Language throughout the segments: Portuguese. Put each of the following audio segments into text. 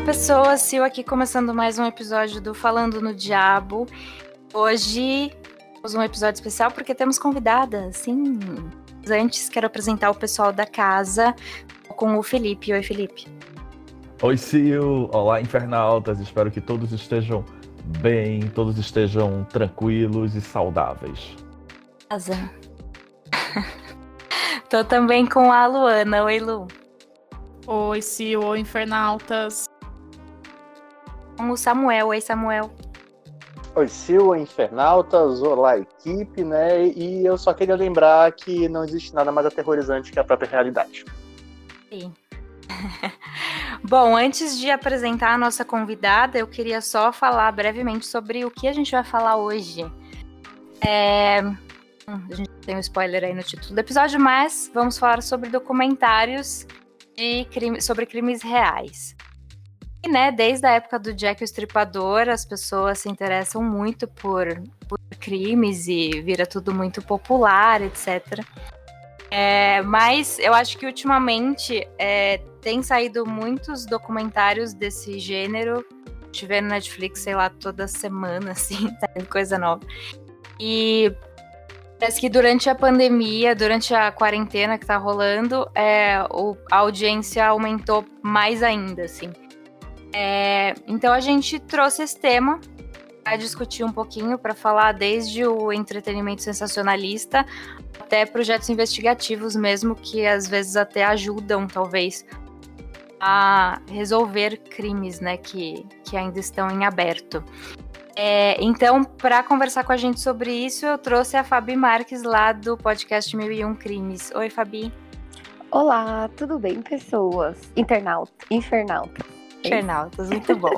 pessoas, Sil aqui começando mais um episódio do Falando no Diabo. Hoje temos um episódio especial porque temos convidada, sim. Antes quero apresentar o pessoal da casa com o Felipe. Oi, Felipe. Oi, Sil. Olá, infernautas. Espero que todos estejam bem, todos estejam tranquilos e saudáveis. Casa. Tô também com a Luana. Oi, Lu. Oi, Sil. Oi, infernautas. Com o Samuel. Oi, Samuel. Oi, Sil, oi, infernautas. Olá, equipe, né? E eu só queria lembrar que não existe nada mais aterrorizante que a própria realidade. Sim. Bom, antes de apresentar a nossa convidada, eu queria só falar brevemente sobre o que a gente vai falar hoje. A gente tem um spoiler aí no título do episódio, mas vamos falar sobre documentários sobre crimes reais. E, né, desde a época do Jack o Estripador, as pessoas se interessam muito por crimes e vira tudo muito popular, etc. Mas eu acho que ultimamente tem saído muitos documentários desse gênero. A gente vê no Netflix, sei lá, toda semana, assim, saindo coisa nova. E parece que durante a pandemia, durante a quarentena que tá rolando, a audiência aumentou mais ainda, assim. Então a gente trouxe esse tema para discutir um pouquinho, para falar desde o entretenimento sensacionalista até projetos investigativos mesmo, que às vezes até ajudam, talvez, a resolver crimes, né, que ainda estão em aberto. Então, para conversar com a gente sobre isso, eu trouxe a Fabi Marques lá do podcast 1001 Crimes. Oi, Fabi. Olá, tudo bem, pessoas? Infernautas, muito bom.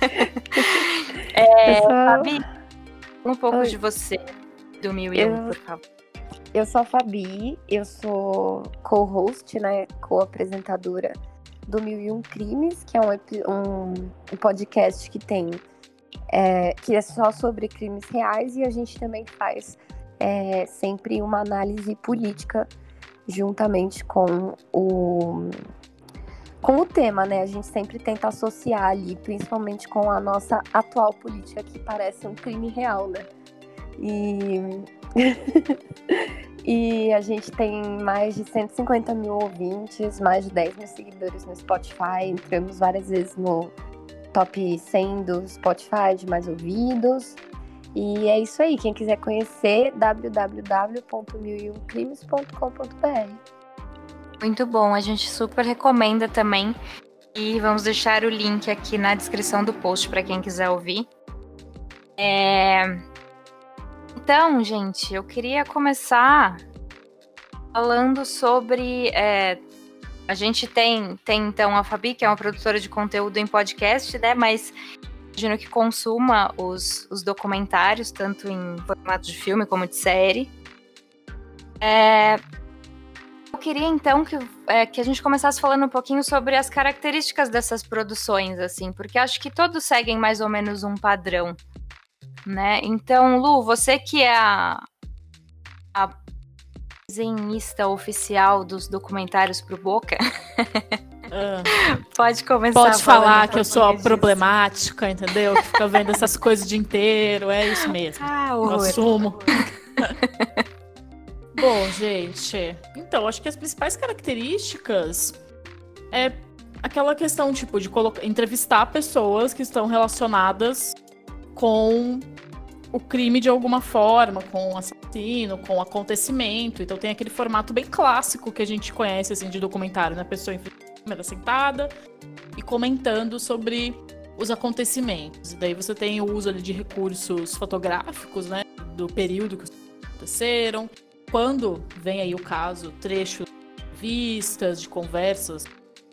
Fabi, um pouco de você, do 1001, por favor. Eu sou a Fabi, eu sou co-host, né, co-apresentadora do 1001 Crimes, que é um podcast que tem... que é só sobre crimes reais, e a gente também faz sempre uma análise política juntamente com o tema, né? A gente sempre tenta associar ali, principalmente com a nossa atual política, que parece um crime real, né? E a gente tem mais de 150 mil ouvintes, mais de 10 mil seguidores no Spotify, entramos várias vezes no top 100 do Spotify de mais ouvidos. E é isso aí, quem quiser conhecer, www.1001crimes.com.br. Muito bom, a gente super recomenda também. E vamos deixar o link aqui na descrição do post para quem quiser ouvir. Então, gente, eu queria começar falando sobre... A gente tem então a Fabi, que é uma produtora de conteúdo em podcast, né? Mas imagino que consuma os documentários, tanto em formato de filme como de série. Eu queria então que a gente começasse falando um pouquinho sobre as características dessas produções, assim, porque acho que todos seguem mais ou menos um padrão, né? Então, Lu, você que é a desenhista oficial dos documentários pro Boca. Pode começar. Pode falar que eu sou a problemática, entendeu? Que fica vendo essas coisas o dia inteiro. É isso mesmo. Eu assumo. Bom, gente, então, acho que as principais características é aquela questão, tipo, de entrevistar pessoas que estão relacionadas com o crime de alguma forma, com o assassino, com o acontecimento. Então tem aquele formato bem clássico que a gente conhece, assim, de documentário, né? A pessoa em câmera sentada e comentando sobre os acontecimentos. E daí você tem o uso ali de recursos fotográficos, né? Do período que aconteceram. Quando vem aí o caso, trechos de vistas, de conversas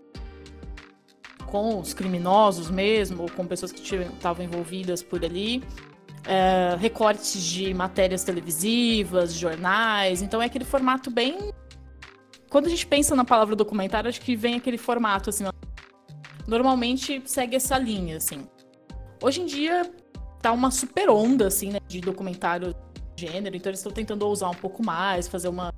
com os criminosos mesmo, ou com pessoas que estavam envolvidas por ali. Recortes de matérias televisivas, jornais. Então é aquele formato bem... Quando a gente pensa na palavra documentário, acho que vem aquele formato, assim, normalmente segue essa linha, assim. Hoje em dia tá uma super onda, assim, né, de documentário de gênero, então eles estão tentando ousar um pouco mais, fazer uma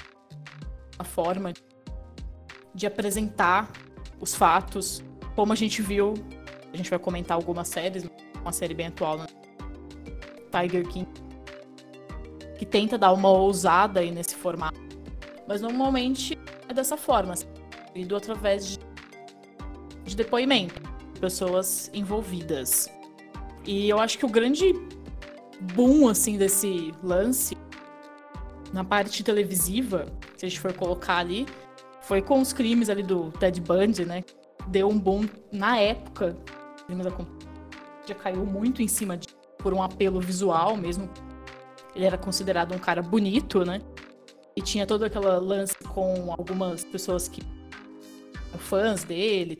forma de apresentar os fatos, como a gente viu A gente vai comentar algumas séries, uma série bem atual, né? Tiger King, que tenta dar uma ousada aí nesse formato. Mas normalmente é dessa forma, assim, indo através de depoimento, de pessoas envolvidas. E eu acho que o grande boom, assim, desse lance, na parte televisiva, se a gente for colocar ali, foi com os crimes ali do Ted Bundy, né? Deu um boom na época. Já caiu muito em cima por um apelo visual mesmo. Ele era considerado um cara bonito, né? E tinha todo aquele lance com algumas pessoas que eram fãs dele.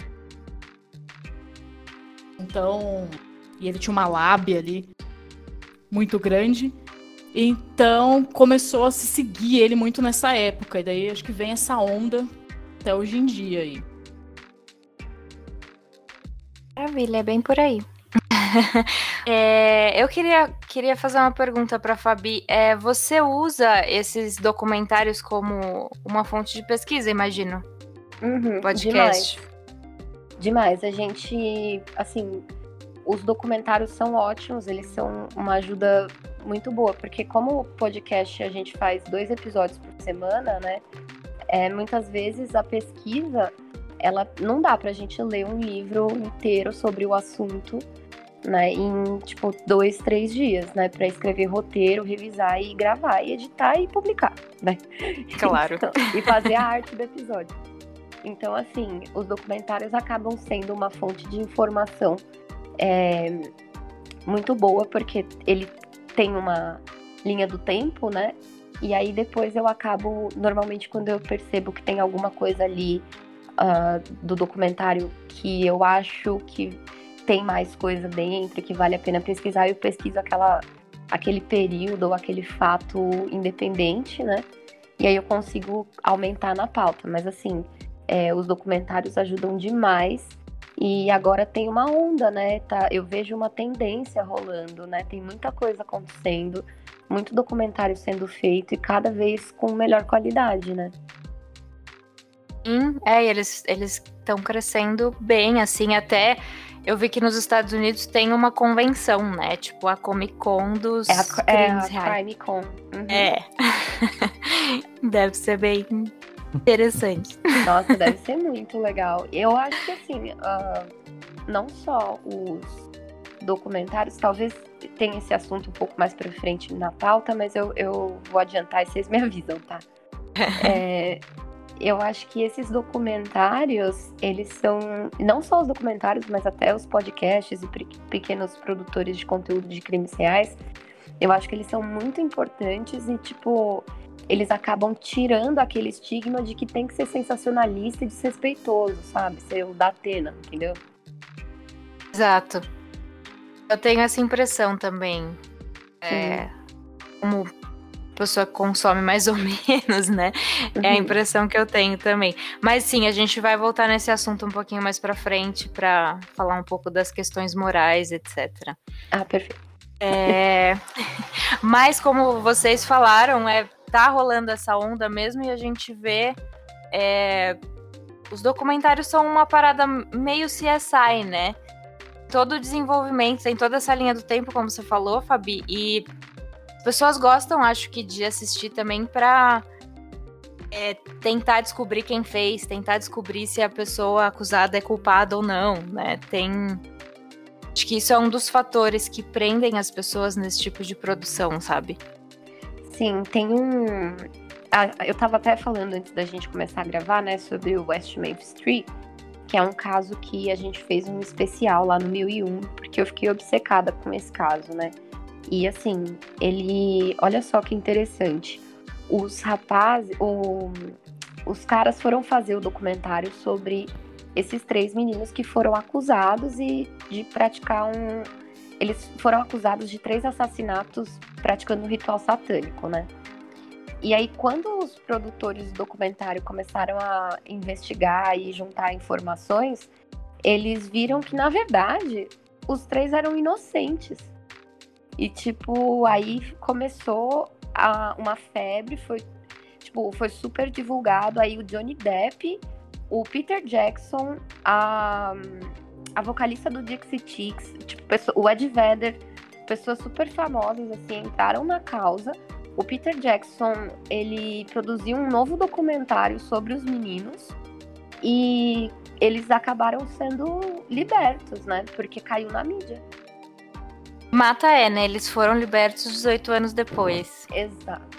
Então, e ele tinha uma lábia ali muito grande. Então, começou a se seguir ele muito nessa época. E daí, acho que vem essa onda até hoje em dia aí. Maravilha, é bem por aí. Eu queria fazer uma pergunta para a Fabi. Você usa esses documentários como uma fonte de pesquisa, imagino? Podcast. Demais. A gente, assim, os documentários são ótimos, eles são uma ajuda muito boa, porque como podcast a gente faz 2 episódios por semana, né? Muitas vezes a pesquisa, ela não dá pra gente ler um livro inteiro sobre o assunto, né, em, 2, 3 dias, né, pra escrever roteiro, revisar e gravar, e editar e publicar, né? Claro. Então, e fazer a arte do episódio. Então, assim, os documentários acabam sendo uma fonte de informação muito boa, porque ele tem uma linha do tempo, né, e aí depois eu acabo, normalmente quando eu percebo que tem alguma coisa ali do documentário que eu acho que tem mais coisa dentro, que vale a pena pesquisar, eu pesquiso aquele período ou aquele fato independente, né? E aí eu consigo aumentar na pauta. Mas assim, os documentários ajudam demais. E agora tem uma onda, né? Eu vejo uma tendência rolando, né? Tem muita coisa acontecendo, muito documentário sendo feito e cada vez com melhor qualidade, né? Sim, eles estão crescendo bem, assim, até eu vi que nos Estados Unidos tem uma convenção, né? Tipo, a Comic Con dos crimes reais. Crime Con. Deve ser bem interessante. Nossa, deve ser muito legal. Eu acho que, assim, não só os documentários, talvez tenha esse assunto um pouco mais pra frente na pauta, mas eu vou adiantar e vocês me avisam, tá? Eu acho que esses documentários, eles são, não só os documentários, mas até os podcasts e pequenos produtores de conteúdo de crimes reais, eu acho que eles são muito importantes e, eles acabam tirando aquele estigma de que tem que ser sensacionalista e desrespeitoso, sabe? Ser o da Atena, entendeu? Exato. Eu tenho essa impressão também. Como pessoa que consome mais ou menos, né? É a impressão que eu tenho também. Mas sim, a gente vai voltar nesse assunto um pouquinho mais pra frente pra falar um pouco das questões morais, etc. Perfeito. Mas como vocês falaram, tá rolando essa onda mesmo e a gente vê os documentários são uma parada meio CSI, né? Todo o desenvolvimento, tem toda essa linha do tempo, como você falou, Fabi, e as pessoas gostam, acho que, de assistir também pra tentar descobrir quem fez, tentar descobrir se a pessoa acusada é culpada ou não, né? Acho que isso é um dos fatores que prendem as pessoas nesse tipo de produção, sabe? Sim, tem eu tava até falando antes da gente começar a gravar, né, sobre o West Memphis 3, que é um caso que a gente fez um especial lá no 1001, porque eu fiquei obcecada com esse caso, né? E assim, olha só que interessante, os caras foram fazer o documentário sobre esses 3 meninos que foram acusados de praticar eles foram acusados de 3 assassinatos praticando um ritual satânico, né? E aí, quando os produtores do documentário começaram a investigar e juntar informações, eles viram que, na verdade, os 3 eram inocentes. E, aí começou uma febre, foi super divulgado. Aí o Johnny Depp, o Peter Jackson, a a vocalista do Dixie Chicks, tipo, o Ed Vedder, pessoas super famosas, assim, entraram na causa. O Peter Jackson, ele produziu um novo documentário sobre os meninos e eles acabaram sendo libertos, né? Porque caiu na mídia. Mata né? Eles foram libertos 18 anos depois. Exato.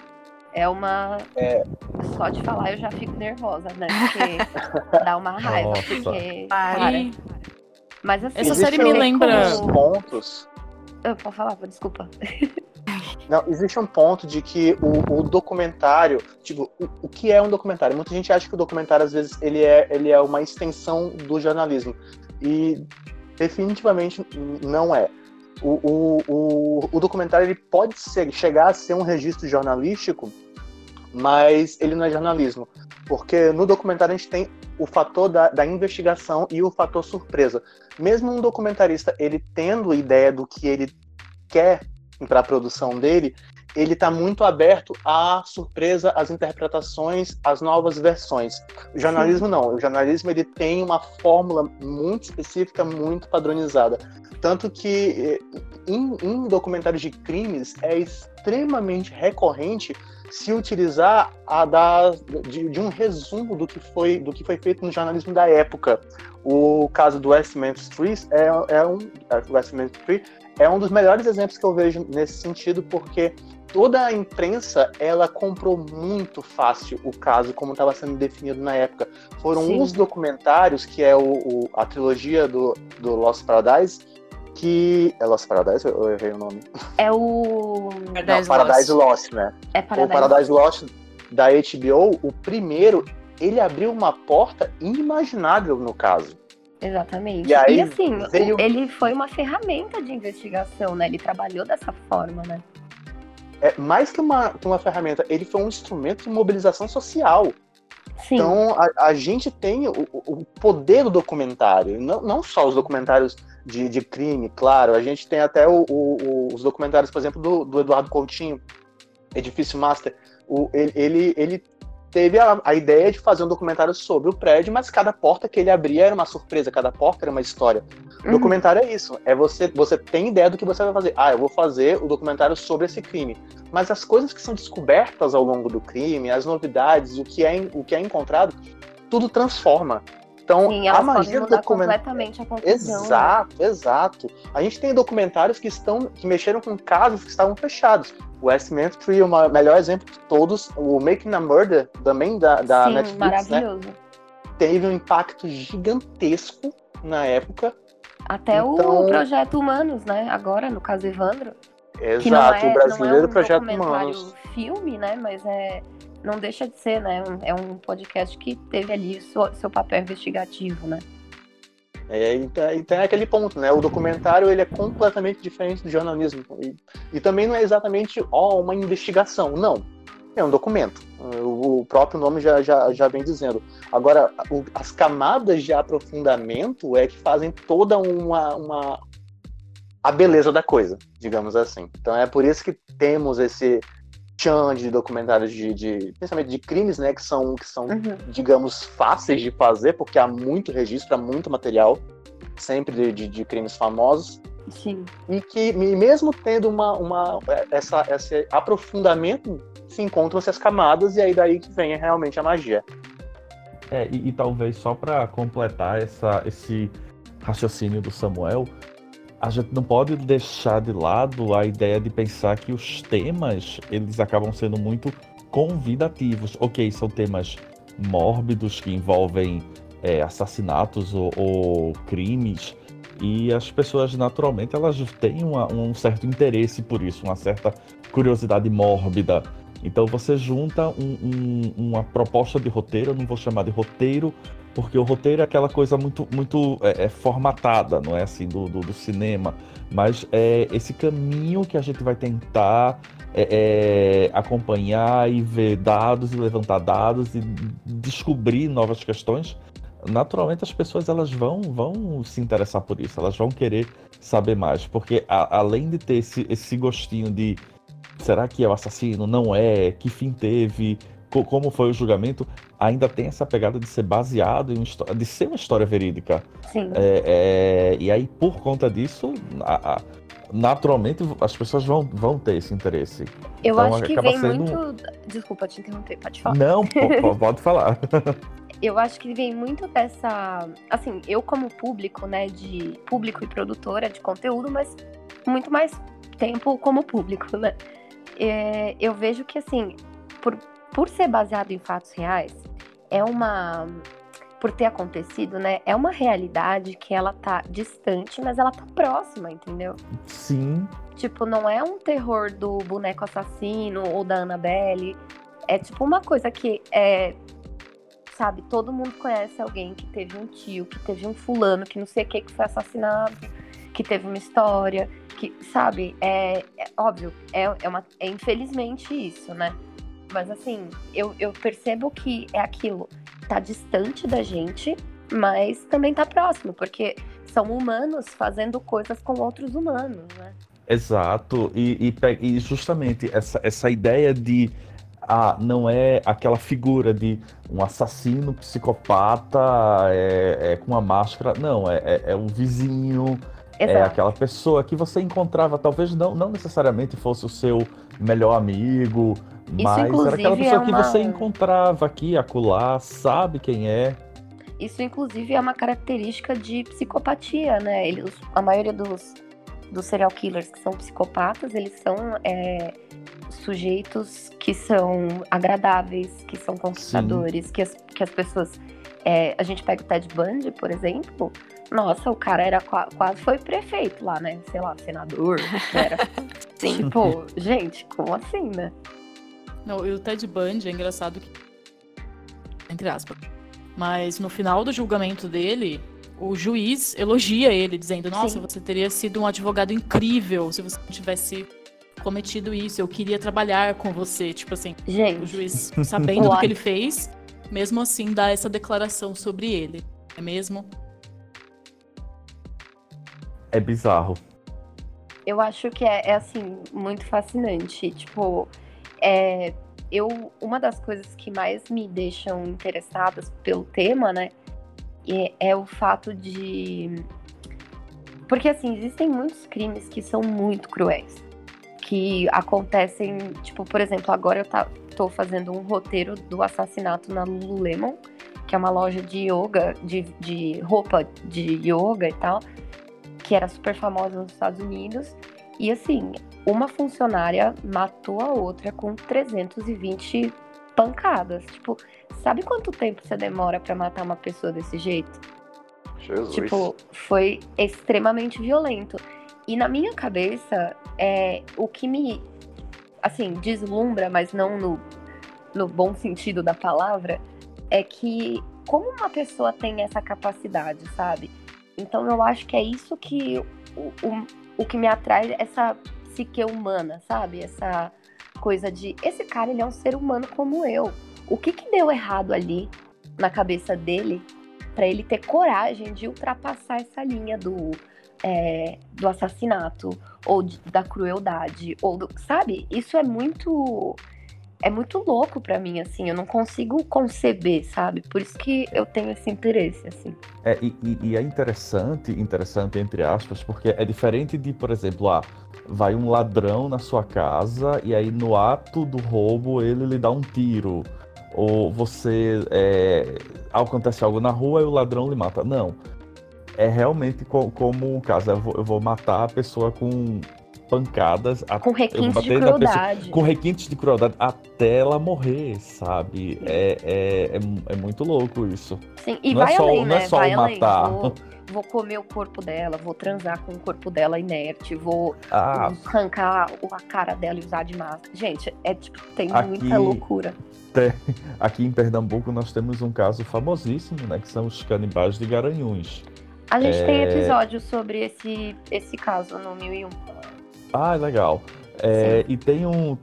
Só de falar eu já fico nervosa, né? Porque dá uma raiva. Nossa. Porque. E Mas assim, essa série me lembra. Pontos. Eu posso falar, desculpa. Não, existe um ponto de que o documentário, tipo, o que é um documentário? Muita gente acha que o documentário, às vezes, ele é uma extensão do jornalismo. E definitivamente não é. O documentário ele pode chegar a ser um registro jornalístico, mas ele não é jornalismo. Porque no documentário a gente tem o fator da investigação e o fator surpresa. Mesmo um documentarista, ele tendo ideia do que ele quer para a produção dele, ele está muito aberto à surpresa, às interpretações, às novas versões. O jornalismo não. O jornalismo ele tem uma fórmula muito específica, muito padronizada. Tanto que em documentários de crimes é extremamente recorrente se utilizar de um resumo do que foi feito no jornalismo da época. O caso do West Memphis 3 é um dos melhores exemplos que eu vejo nesse sentido, porque toda a imprensa ela comprou muito fácil o caso como estava sendo definido na época. Foram os documentários, que é a trilogia do Lost Paradise, que... É Lost Paradise ou eu errei o nome? É o... Paradise Lost, né? É Paradise Lost da HBO, o primeiro, ele abriu uma porta inimaginável no caso. Exatamente. E aí assim, ele foi uma ferramenta de investigação, né? Ele trabalhou dessa forma, né? Mais que uma ferramenta, ele foi um instrumento de mobilização social. Sim. Então, a gente tem o poder do documentário, não só os documentários de crime, claro, a gente tem até os documentários, por exemplo, do Eduardo Coutinho, Edifício Master. Ele teve a ideia de fazer um documentário sobre o prédio, mas cada porta que ele abria era uma surpresa, cada porta era uma história. O documentário é isso, você tem ideia do que você vai fazer. Eu vou fazer o documentário sobre esse crime. Mas as coisas que são descobertas ao longo do crime, as novidades, o que é encontrado, tudo transforma. Então, sim, a magia do documentário... completamente a conclusão. Exato. A gente tem documentários que mexeram com casos que estavam fechados. O West Memphis 3 é o melhor exemplo de todos. O Making a Murder, também da sim, Netflix, maravilhoso. Né? Teve um impacto gigantesco na época. Até o Projeto Humanos, né? Agora, no caso Evandro. Exato, o brasileiro Projeto Humanos. Humanos. Não é um filme, né? Mas não deixa de ser, né? É um podcast que teve ali seu papel investigativo, né? Então é aquele ponto, né? O documentário ele é completamente diferente do jornalismo. E também não é exatamente uma investigação, não. É um documento. O próprio nome já vem dizendo. Agora, as camadas de aprofundamento é que fazem toda a beleza da coisa, digamos assim. Então é por isso que temos esse tchan de documentários principalmente de crimes, né, que são digamos, fáceis de fazer, porque há muito registro, há muito material, sempre de crimes famosos. Sim. E que, mesmo tendo esse aprofundamento, se encontram essas camadas, e aí daí que vem realmente a magia. E talvez só para completar esse raciocínio do Samuel, a gente não pode deixar de lado a ideia de pensar que os temas, eles acabam sendo muito convidativos. Ok, são temas mórbidos que envolvem assassinatos ou crimes, e as pessoas naturalmente elas têm um certo interesse por isso, uma certa curiosidade mórbida. Então você junta uma proposta de roteiro, eu não vou chamar de roteiro, porque o roteiro é aquela coisa muito formatada, não é assim, do cinema, mas é esse caminho que a gente vai tentar acompanhar e ver dados e levantar dados e descobrir novas questões. Naturalmente as pessoas elas vão se interessar por isso, elas vão querer saber mais, porque além de ter esse gostinho de será que é o assassino, não é, que fim teve, como foi o julgamento, ainda tem essa pegada de ser baseado em de ser uma história verídica. Sim. E aí, por conta disso, naturalmente as pessoas vão ter esse interesse. Eu Então, acho que acaba vem sendo... muito. Desculpa te interromper, pode falar. Não, pode falar. Eu acho que vem muito dessa. Assim, eu como público, né, de público e produtora de conteúdo, mas muito mais tempo como público, né? Eu vejo que, assim, por ser baseado em fatos reais, por ter acontecido, né, é uma realidade que ela tá distante, mas ela tá próxima, entendeu? Sim. Tipo, não é um terror do boneco assassino ou da Annabelle. É tipo uma coisa que sabe, todo mundo conhece alguém que teve um tio, que teve um fulano, que não sei o que foi assassinado, que teve uma história, que, sabe, óbvio, é infelizmente isso, né? Mas assim, eu percebo que é aquilo, tá distante da gente, mas também tá próximo, porque são humanos fazendo coisas com outros humanos, né? Exato, e justamente essa ideia de não é aquela figura de um assassino psicopata com uma máscara, não, é um vizinho, é Exato. aquela pessoa que você encontrava, talvez não necessariamente fosse o seu melhor amigo, mas era aquela pessoa que você encontrava aqui e acolá, sabe quem é. Isso, inclusive, é uma característica de psicopatia, né? A maioria dos serial killers que são psicopatas, eles são sujeitos que são agradáveis, que são conquistadores, que as pessoas... a gente pega o Ted Bundy, por exemplo. Nossa, o cara era quase foi prefeito lá, né? Sei lá, senador, que era. Sim. Tipo, gente, como assim, né? Não, e o Ted Bundy é engraçado que... Entre aspas. Mas no final do julgamento dele, o juiz elogia ele, dizendo: nossa, você teria sido um advogado incrível se você não tivesse cometido isso. Eu queria trabalhar com você. Tipo assim, gente, o juiz, sabendo do que ele fez, mesmo assim, dá essa declaração sobre ele. É mesmo? É bizarro. Eu acho que assim, muito fascinante. Tipo, uma das coisas que mais me deixam interessadas pelo tema, né, é o fato de... Porque, assim, existem muitos crimes que são muito cruéis, que acontecem, tipo, por exemplo, agora eu tô fazendo um roteiro do assassinato na Lululemon, que é uma loja de yoga, de roupa de yoga e tal, que era super famosa nos Estados Unidos. E, assim, uma funcionária matou a outra com 320 pancadas. Tipo, sabe quanto tempo você demora pra matar uma pessoa desse jeito? Jesus. Tipo, foi extremamente violento. E na minha cabeça, o que me, assim, deslumbra, mas não no bom sentido da palavra, é que como uma pessoa tem essa capacidade, sabe? Então eu acho que é isso que o que me atrai, essa psique humana, sabe? Essa coisa de, esse cara, ele é um ser humano como eu. O que deu errado ali na cabeça dele pra ele ter coragem de ultrapassar essa linha do assassinato ou da crueldade, sabe? Isso é muito louco pra mim, assim. Eu não consigo conceber, sabe? Por isso que eu tenho esse interesse, assim. E é interessante entre aspas, porque é diferente de, por exemplo, vai um ladrão na sua casa e aí no ato do roubo ele lhe dá um tiro. Ou você acontece algo na rua e o ladrão lhe mata. Não. É realmente como o caso. Eu vou matar a pessoa com pancadas. Com requintes de crueldade. Com requintes de crueldade até ela morrer, sabe? É muito louco isso. Sim, e vai além, né? Não é só vai matar. Vou comer o corpo dela, vou transar com o corpo dela inerte, vou arrancar a cara dela e usar de máscara. Gente, tem muita loucura. Aqui em Pernambuco nós temos um caso famosíssimo, né? Que são os canibais de Garanhuns. A gente tem episódio sobre esse caso no 1001. Legal. E tem um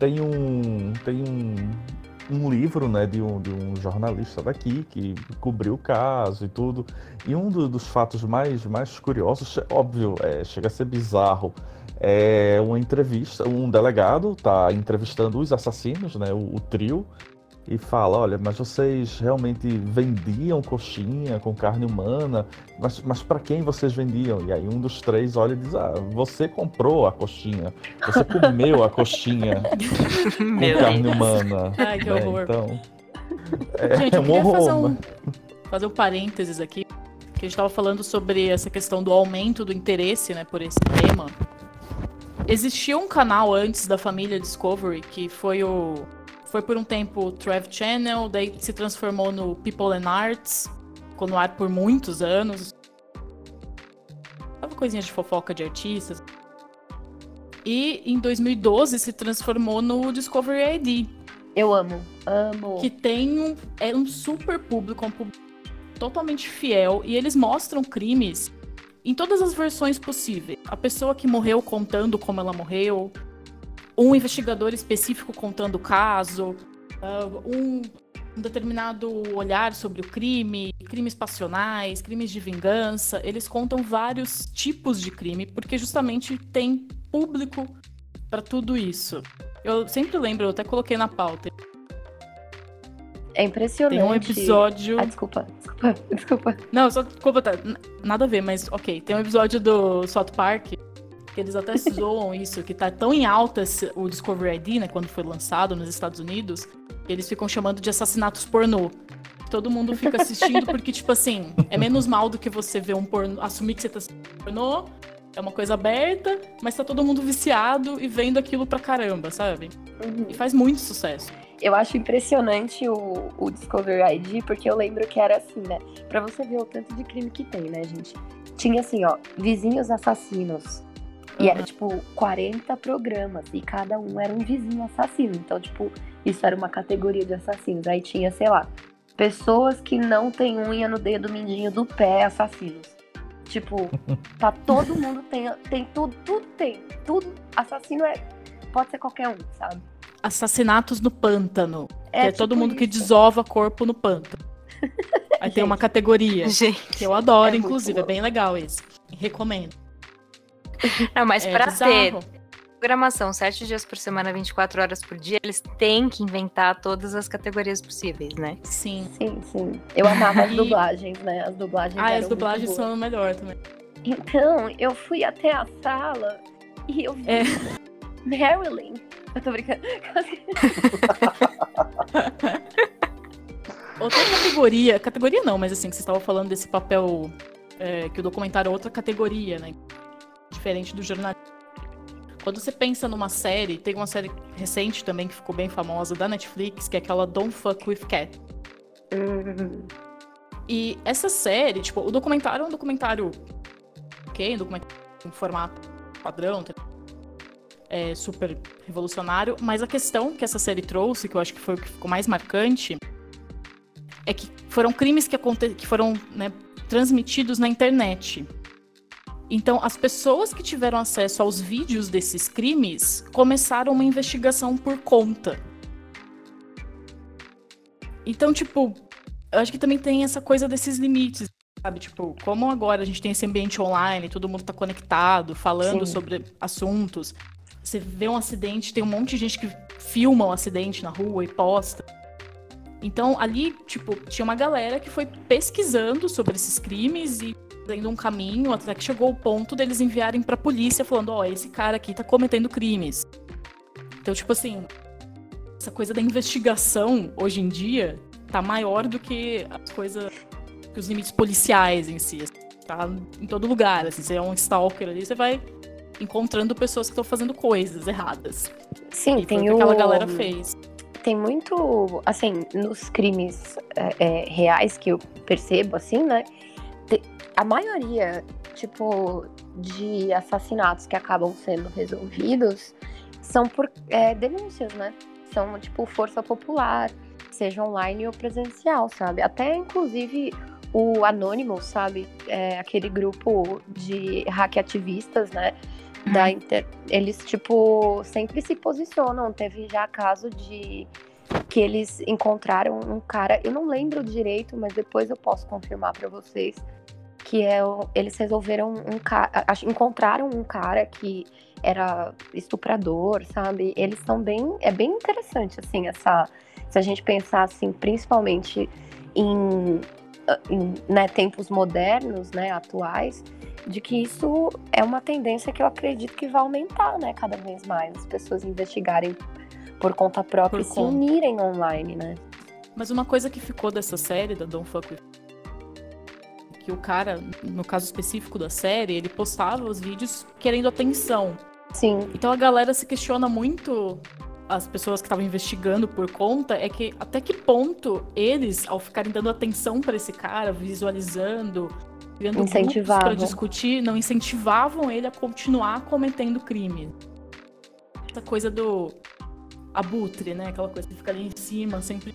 livro, né, de um jornalista daqui que cobriu o caso e tudo. E um dos fatos mais curiosos, óbvio, chega a ser bizarro, é uma entrevista. Um delegado está entrevistando os assassinos, né, o trio, e fala, olha, mas vocês realmente vendiam coxinha com carne humana? Mas para quem vocês vendiam? E aí um dos três olha e diz, você comprou a coxinha, você comeu a coxinha com carne humana. Ai, que horror. Então, gente, eu um queria horror. fazer um parênteses aqui, que a gente estava falando sobre essa questão do aumento do interesse, né, por esse tema. Existia um canal antes da família Discovery, que foi por um tempo o Trav Channel, daí se transformou no People and Arts, ficou no ar por muitos anos. Tava coisinha de fofoca de artistas. E em 2012 se transformou no Discovery ID. Eu amo. Que tem um super público, um público totalmente fiel, e eles mostram crimes em todas as versões possíveis. A pessoa que morreu contando como ela morreu, um investigador específico contando o caso, um determinado olhar sobre o crime, crimes passionais, crimes de vingança. Eles contam vários tipos de crime, porque justamente tem público para tudo isso. Eu sempre lembro, eu até coloquei na pauta. É impressionante. Tem um episódio... Desculpa. Não, só desculpa, nada a ver, mas ok. Tem um episódio do South Park que eles até zoam isso, que tá tão em alta o Discovery ID, né, quando foi lançado nos Estados Unidos, que eles ficam chamando de assassinatos pornô. Todo mundo fica assistindo porque, tipo assim, é menos mal do que você ver um pornô, assumir que você tá assistindo pornô, é uma coisa aberta, mas tá todo mundo viciado e vendo aquilo pra caramba, sabe? Uhum. E faz muito sucesso. Eu acho impressionante o Discovery ID, porque eu lembro que era assim, né? Pra você ver o tanto de crime que tem, né, gente? Tinha assim, ó, vizinhos assassinos. E era, tipo, 40 programas. E cada um era um vizinho assassino. Então, tipo, isso era uma categoria de assassinos. Aí tinha, sei lá, pessoas que não têm unha no dedo mindinho do pé, assassinos. Tipo, tá todo mundo tem tudo tem. Tudo, assassino pode ser qualquer um, sabe? Assassinatos no pântano. Que é tipo todo mundo que isso. desova corpo no pântano. Aí tem uma categoria que eu adoro, inclusive. É bem legal esse. Recomendo. Não, mas pra ter bizarro. programação 7 dias por semana, 24 horas por dia, eles têm que inventar todas as categorias possíveis, né? Sim. Sim. Eu amava as dublagens, né? As dublagens eram As dublagens muito boas. são o melhor também. Então, eu fui até a sala e eu vi Marilyn. Eu tô brincando. Outra categoria não, mas assim, que vocês estavam falando desse papel, que o documentário é outra categoria, né? Diferente do jornalismo. Quando você pensa numa série, tem uma série recente também que ficou bem famosa da Netflix, que é aquela Don't Fuck With Cat. E essa série, tipo, o documentário é um documentário um documentário em formato padrão, super revolucionário, mas a questão que essa série trouxe, que eu acho que foi o que ficou mais marcante, é que foram crimes que foram, né, transmitidos na internet. Então, as pessoas que tiveram acesso aos vídeos desses crimes começaram uma investigação por conta. Então, tipo, eu acho que também tem essa coisa desses limites, sabe? Tipo, como agora a gente tem esse ambiente online, todo mundo tá conectado, falando sobre assuntos. Você vê um acidente, tem um monte de gente que filma um acidente na rua e posta. Então, ali, tipo, tinha uma galera que foi pesquisando sobre esses crimes e fazendo um caminho até que chegou o ponto deles enviarem pra polícia falando, esse cara aqui tá cometendo crimes. Então, tipo assim, essa coisa da investigação, hoje em dia, tá maior do que as coisas, que os limites policiais em si. Tá em todo lugar, assim, você é um stalker ali, você vai encontrando pessoas que estão fazendo coisas erradas. Sim, e tem o que aquela galera fez. Tem muito, assim, nos crimes reais que eu percebo, assim, né? A maioria, tipo, de assassinatos que acabam sendo resolvidos são por denúncias, né? São, tipo, força popular, seja online ou presencial, sabe? Até, inclusive, o Anonymous, sabe? Aquele grupo de hack-ativistas, né? Eles, tipo, sempre se posicionam. Teve já caso de que eles encontraram um cara, eu não lembro direito, mas depois eu posso confirmar pra vocês, que eles resolveram encontraram um cara que era estuprador, sabe? Eles são bem interessante, assim, se a gente pensar assim, principalmente em né, tempos modernos, né, atuais, de que isso é uma tendência que eu acredito que vai aumentar, né, cada vez mais, as pessoas investigarem por conta própria e se unirem online, né. Mas uma coisa que ficou dessa série, da Don't Fuck With, que o cara, no caso específico da série, ele postava os vídeos querendo atenção. Sim. Então a galera se questiona muito, as pessoas que estavam investigando por conta, é que até que ponto eles, ao ficarem dando atenção pra esse cara, visualizando, criando grupos pra discutir, não incentivavam ele a continuar cometendo crime. Essa coisa do abutre, né? Aquela coisa que fica ali em cima, sempre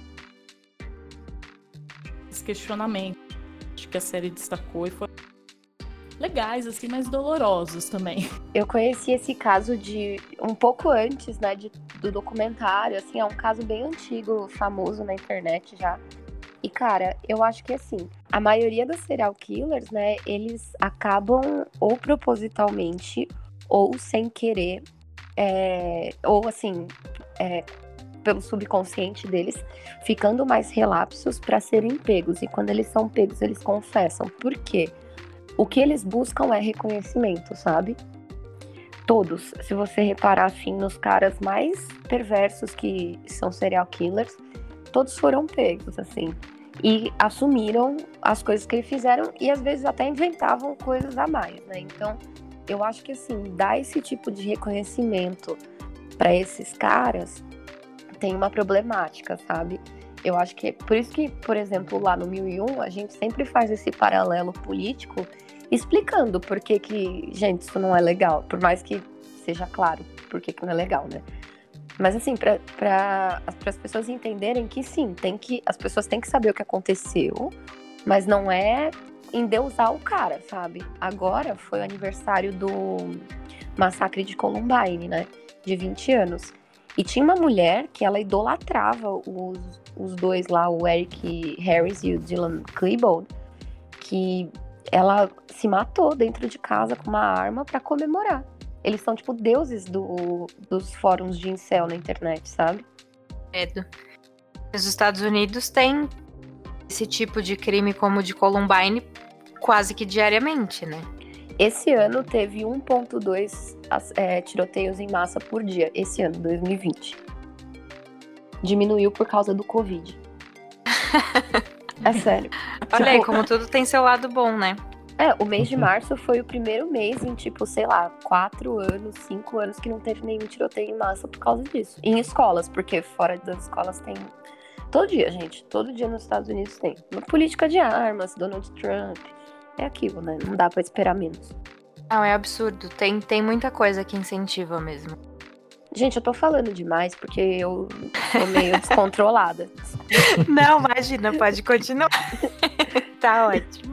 esse questionamento. Acho que a série destacou e foi legais, assim, mas dolorosos também. Eu conheci esse caso de um pouco antes, né, do documentário, assim, é um caso bem antigo, famoso na internet já. E, cara, eu acho que, assim, a maioria dos serial killers, né, eles acabam ou propositalmente ou sem querer, ou, assim, pelo subconsciente deles, ficando mais relapsos para serem pegos. E quando eles são pegos, eles confessam. Por quê? O que eles buscam é reconhecimento, sabe? Todos. Se você reparar, assim, nos caras mais perversos que são serial killers, todos foram pegos, assim. E assumiram as coisas que eles fizeram e, às vezes, até inventavam coisas a mais, né? Então, eu acho que, assim, dar esse tipo de reconhecimento para esses caras tem uma problemática, sabe? Eu acho que por isso que, por exemplo, lá no 1001, a gente sempre faz esse paralelo político explicando por que, gente, isso não é legal. Por mais que seja claro por que não é legal, né? Mas, assim, para as pessoas entenderem que, sim, as pessoas têm que saber o que aconteceu, mas não é endeusar o cara, sabe? Agora foi o aniversário do massacre de Columbine, né? De 20 anos. E tinha uma mulher que ela idolatrava os dois lá, o Eric Harris e o Dylan Klebold, que ela se matou dentro de casa com uma arma pra comemorar. Eles são, tipo, deuses dos fóruns de incel na internet, sabe? Os Estados Unidos têm esse tipo de crime como o de Columbine quase que diariamente, né? Esse ano teve 1,2 tiroteios em massa por dia. Esse ano, 2020. Diminuiu por causa do Covid. É sério. Olha aí, como tudo tem seu lado bom, né? O mês de março foi o primeiro mês em, tipo, sei lá, 4 anos, 5 anos que não teve nenhum tiroteio em massa por causa disso. Em escolas, porque fora das escolas tem... Todo dia, gente. Todo dia nos Estados Unidos tem. Uma política de armas, Donald Trump... É aquilo, né? Não dá pra esperar menos. Não, é absurdo. Tem muita coisa que incentiva mesmo. Gente, eu tô falando demais porque eu sou meio descontrolada. Não, imagina, pode continuar. Tá ótimo.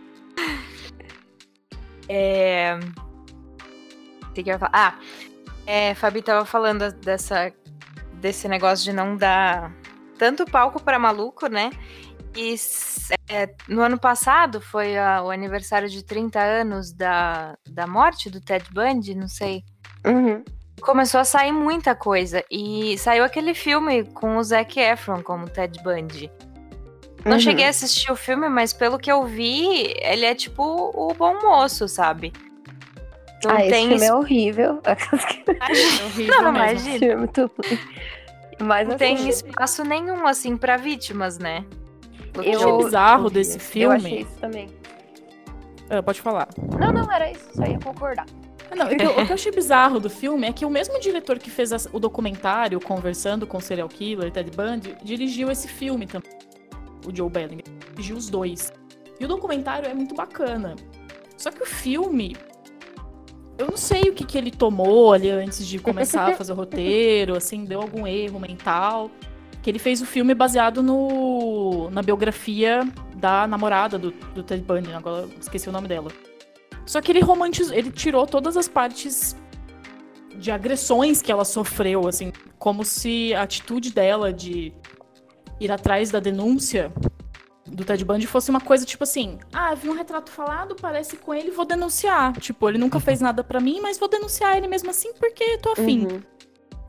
O que eu ia falar? Fabi tava falando desse negócio de não dar tanto palco pra maluco, né? E no ano passado foi o aniversário de 30 anos da morte do Ted Bundy, não sei. Uhum. Começou a sair muita coisa. E saiu aquele filme com o Zac Efron como Ted Bundy. Não cheguei a assistir o filme, mas pelo que eu vi, ele é tipo o bom moço, sabe? Não esse filme é horrível. Não, imagina. Mas não tem espaço nenhum, assim, pra vítimas, né? Eu achei bizarro desse filme. Eu achei isso também. Pode falar. Não, era isso. Só ia concordar. Não, o que eu achei bizarro do filme é que o mesmo diretor que fez o documentário Conversando com o Serial Killer, Ted Bundy, dirigiu esse filme também. O Joe Bellinger. Dirigiu os dois. E o documentário é muito bacana. Só que o filme... Eu não sei o que ele tomou ali antes de começar a fazer o roteiro, assim, deu algum erro mental... Que ele fez o filme baseado na biografia da namorada do Ted Bundy, agora esqueci o nome dela. Só que ele tirou todas as partes de agressões que ela sofreu, assim, como se a atitude dela de ir atrás da denúncia do Ted Bundy fosse uma coisa tipo assim, vi um retrato falado, parece com ele, vou denunciar. Tipo, ele nunca fez nada pra mim, mas vou denunciar ele mesmo assim porque tô afim.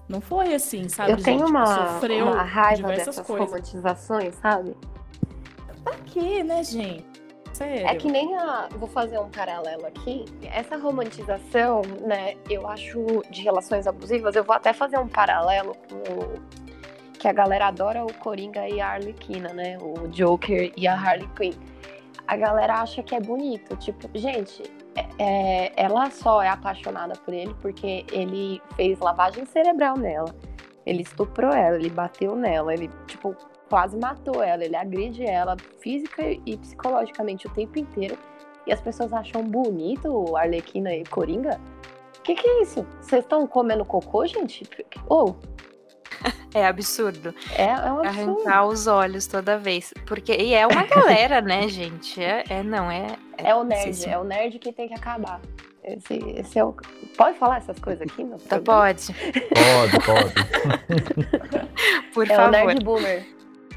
Não foi assim, sabe? Eu tenho gente? uma Sofreu raiva diversas dessas coisas. romantizações, sabe? Pra quê, né, gente? Sério. É que nem Vou fazer um paralelo aqui. Essa romantização, né, eu acho, de relações abusivas, eu vou até fazer um paralelo com que a galera adora o Coringa e a Arlequina, né? O Joker e a Harley Quinn. A galera acha que é bonito. Tipo, gente, ela só é apaixonada por ele porque ele fez lavagem cerebral nela. Ele estuprou ela, ele bateu nela, ele, tipo, quase matou ela, ele agride ela física e psicologicamente o tempo inteiro. E as pessoas acham bonito o Arlequina e o Coringa? Que é isso? Vocês estão comendo cocô, gente? É absurdo. É um absurdo. Arrancar os olhos toda vez. E é uma galera, né, gente? É o nerd, é o nerd que tem que acabar. Esse é o... Pode falar essas coisas aqui? Não? Pode. Pode. Por favor. É o nerd boomer.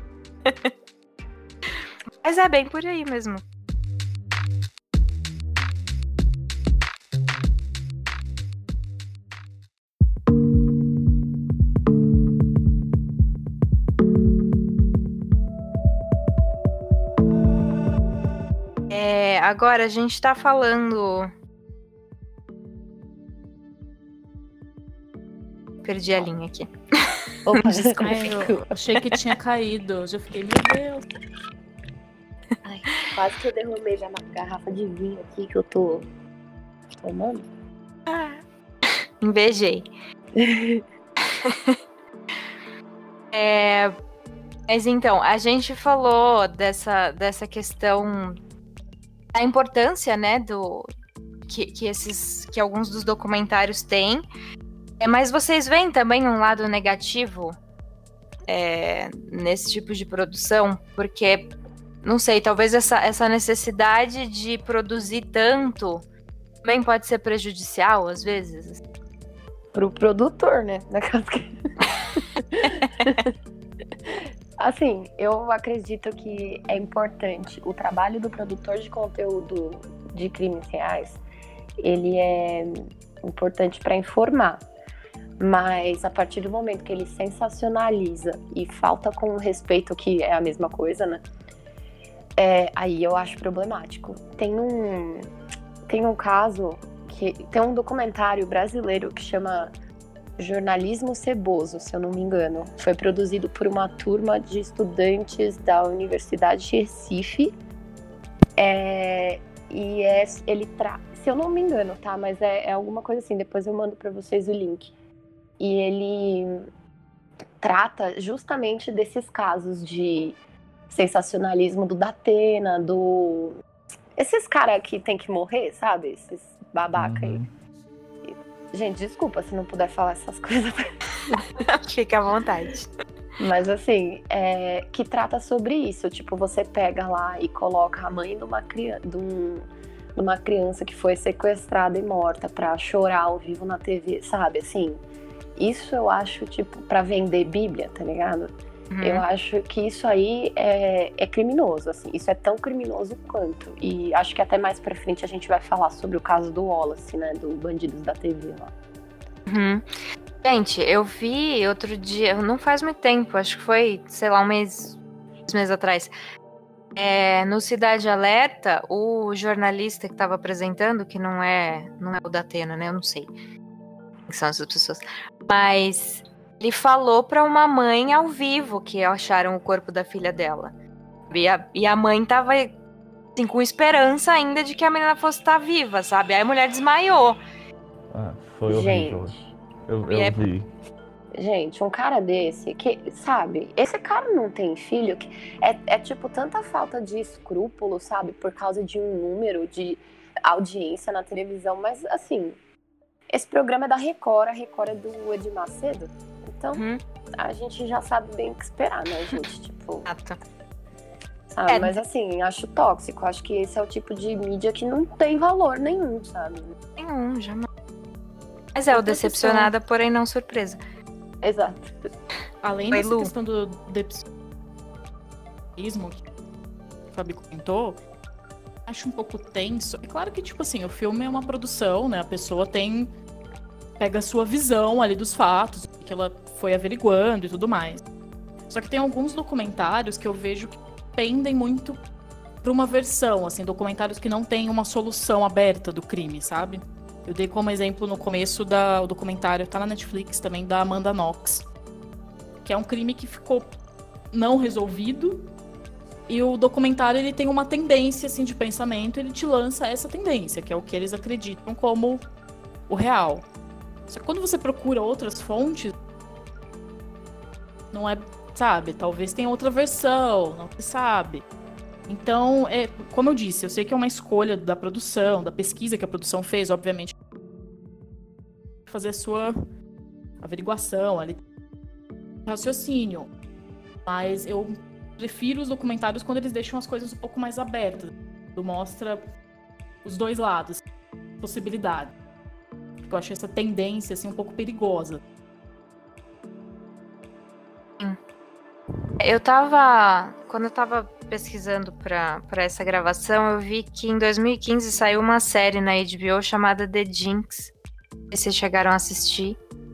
Mas é bem por aí mesmo. Agora a gente tá falando... Perdi a linha aqui. Opa, eu achei que tinha caído. Já fiquei, meu Deus. Ai, quase que eu derrubei já uma garrafa de vinho aqui que eu tô tomando. Invejei. Mas então, a gente falou dessa questão, a importância, né, que alguns dos documentários têm. Mas vocês veem também um lado negativo nesse tipo de produção? Porque, não sei, talvez essa necessidade de produzir tanto também pode ser prejudicial, às vezes. Pro produtor, né? Assim, eu acredito que é importante. O trabalho do produtor de conteúdo de crimes reais, ele é importante para informar. Mas a partir do momento que ele sensacionaliza e falta com respeito, que é a mesma coisa, né? Aí eu acho problemático. Tem um caso, tem um documentário brasileiro que chama Jornalismo Ceboso, se eu não me engano. Foi produzido por uma turma de estudantes da Universidade de Recife. Se eu não me engano, tá? Mas é alguma coisa assim, depois eu mando pra vocês o link. E ele trata justamente desses casos de sensacionalismo do Datena, esses caras que tem que morrer, sabe? Esses babaca aí. Gente, desculpa se não puder falar essas coisas. Fica à vontade. Mas assim, que trata sobre isso. Tipo, você pega lá e coloca a mãe de uma criança que foi sequestrada e morta pra chorar ao vivo na TV, sabe? Assim, isso eu acho, tipo, pra vender Bíblia, tá ligado? Eu acho que isso aí é criminoso, assim. Isso é tão criminoso quanto. E acho que até mais pra frente a gente vai falar sobre o caso do Wallace, né? Do Bandidos da TV lá. Gente, eu vi outro dia, não faz muito tempo, acho que foi, sei lá, 2 meses atrás. No Cidade Alerta, o jornalista que estava apresentando, que não é o Datena, né? Eu não sei quem são essas pessoas. Mas ele falou pra uma mãe ao vivo que acharam o corpo da filha dela. E a mãe tava assim, com esperança ainda de que a menina fosse estar viva, sabe? Aí a mulher desmaiou. Foi horrível. Eu vi. Gente, um cara desse, que, sabe, esse cara não tem filho, é tipo tanta falta de escrúpulo, sabe, por causa de um número de audiência na televisão, mas assim, esse programa é da Record, a Record é do Edir Macedo, então a gente já sabe bem o que esperar, né, gente, tipo... Sabe, mas assim, acho tóxico, acho que esse é o tipo de mídia que não tem valor nenhum, sabe? Nenhum, jamais. Mas o decepcionada, porém não surpresa. Exato. Além dessa questão do decepcionismo que o Fabi comentou, acho um pouco tenso. É claro que, tipo assim, o filme é uma produção, né? A pessoa tem pega a sua visão ali dos fatos, que ela foi averiguando e tudo mais. Só que tem alguns documentários que eu vejo que pendem muito para uma versão, assim, documentários que não têm uma solução aberta do crime, sabe? Eu dei como exemplo no começo o documentário, tá na Netflix também, da Amanda Knox, que é um crime que ficou não resolvido, e o documentário ele tem uma tendência assim, de pensamento, ele te lança essa tendência, que é o que eles acreditam como o real. Só que quando você procura outras fontes, não é, sabe, talvez tenha outra versão, não se sabe. Então, como eu disse, eu sei que é uma escolha da produção, da pesquisa que a produção fez, obviamente, fazer a sua averiguação, ali, raciocínio. Mas eu prefiro os documentários quando eles deixam as coisas um pouco mais abertas. Mostra os dois lados, possibilidades. Eu acho essa tendência assim, um pouco perigosa. Quando eu tava pesquisando pra essa gravação, eu vi que em 2015 saiu uma série na HBO chamada The Jinx. Se vocês chegaram a assistir.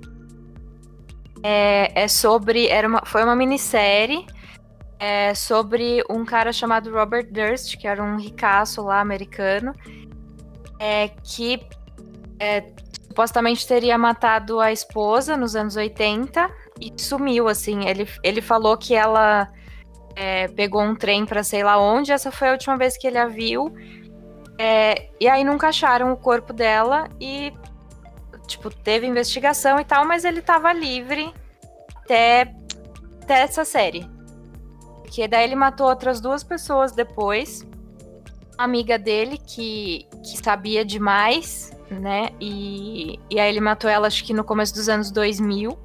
Foi uma minissérie sobre um cara chamado Robert Durst, que era um ricaço lá americano, que supostamente teria matado a esposa nos anos 80 e sumiu, assim. Ele falou que ela pegou um trem pra sei lá onde, essa foi a última vez que ele a viu, e aí nunca acharam o corpo dela e, tipo, teve investigação e tal, mas ele tava livre até essa série. Porque daí ele matou outras 2 pessoas depois, uma amiga dele que sabia demais, né, e aí ele matou ela acho que no começo dos anos 2000,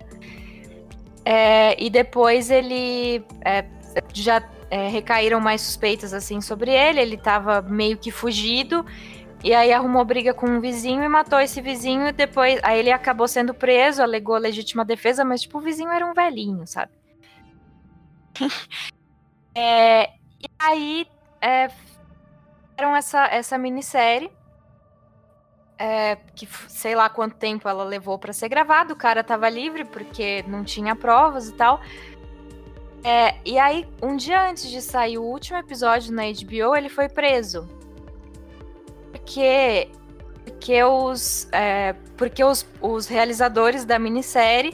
e depois ele já recaíram mais suspeitas assim sobre ele tava meio que fugido, e aí arrumou briga com um vizinho e matou esse vizinho, e depois aí ele acabou sendo preso, alegou legítima defesa, mas tipo, o vizinho era um velhinho, sabe? E aí fizeram essa minissérie, que sei lá quanto tempo ela levou pra ser gravada, o cara tava livre porque não tinha provas e tal. E aí, um dia antes de sair o último episódio na HBO, ele foi preso. Porque os realizadores da minissérie,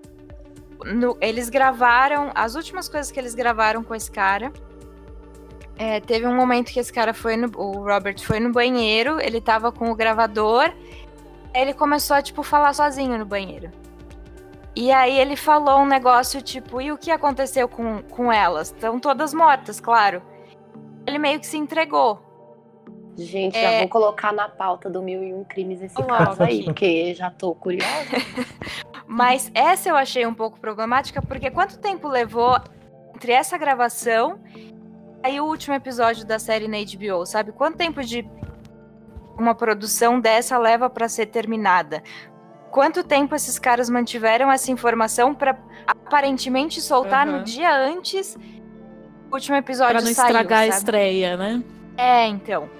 eles gravaram, as últimas coisas que eles gravaram com esse cara, teve um momento que esse cara o Robert foi no banheiro, ele tava com o gravador, aí ele começou a, tipo, falar sozinho no banheiro. E aí ele falou um negócio, tipo, e o que aconteceu com elas? Estão todas mortas, claro. Ele meio que se entregou. Gente, já vou colocar na pauta do 1001 Crimes esse caso aí, porque já tô curiosa. Mas essa eu achei um pouco problemática, porque quanto tempo levou entre essa gravação e o último episódio da série na HBO, sabe? Quanto tempo de uma produção dessa leva pra ser terminada? Quanto tempo esses caras mantiveram essa informação pra aparentemente soltar no dia antes do último episódio pra não saiu, estragar sabe? a estreia, né? Então.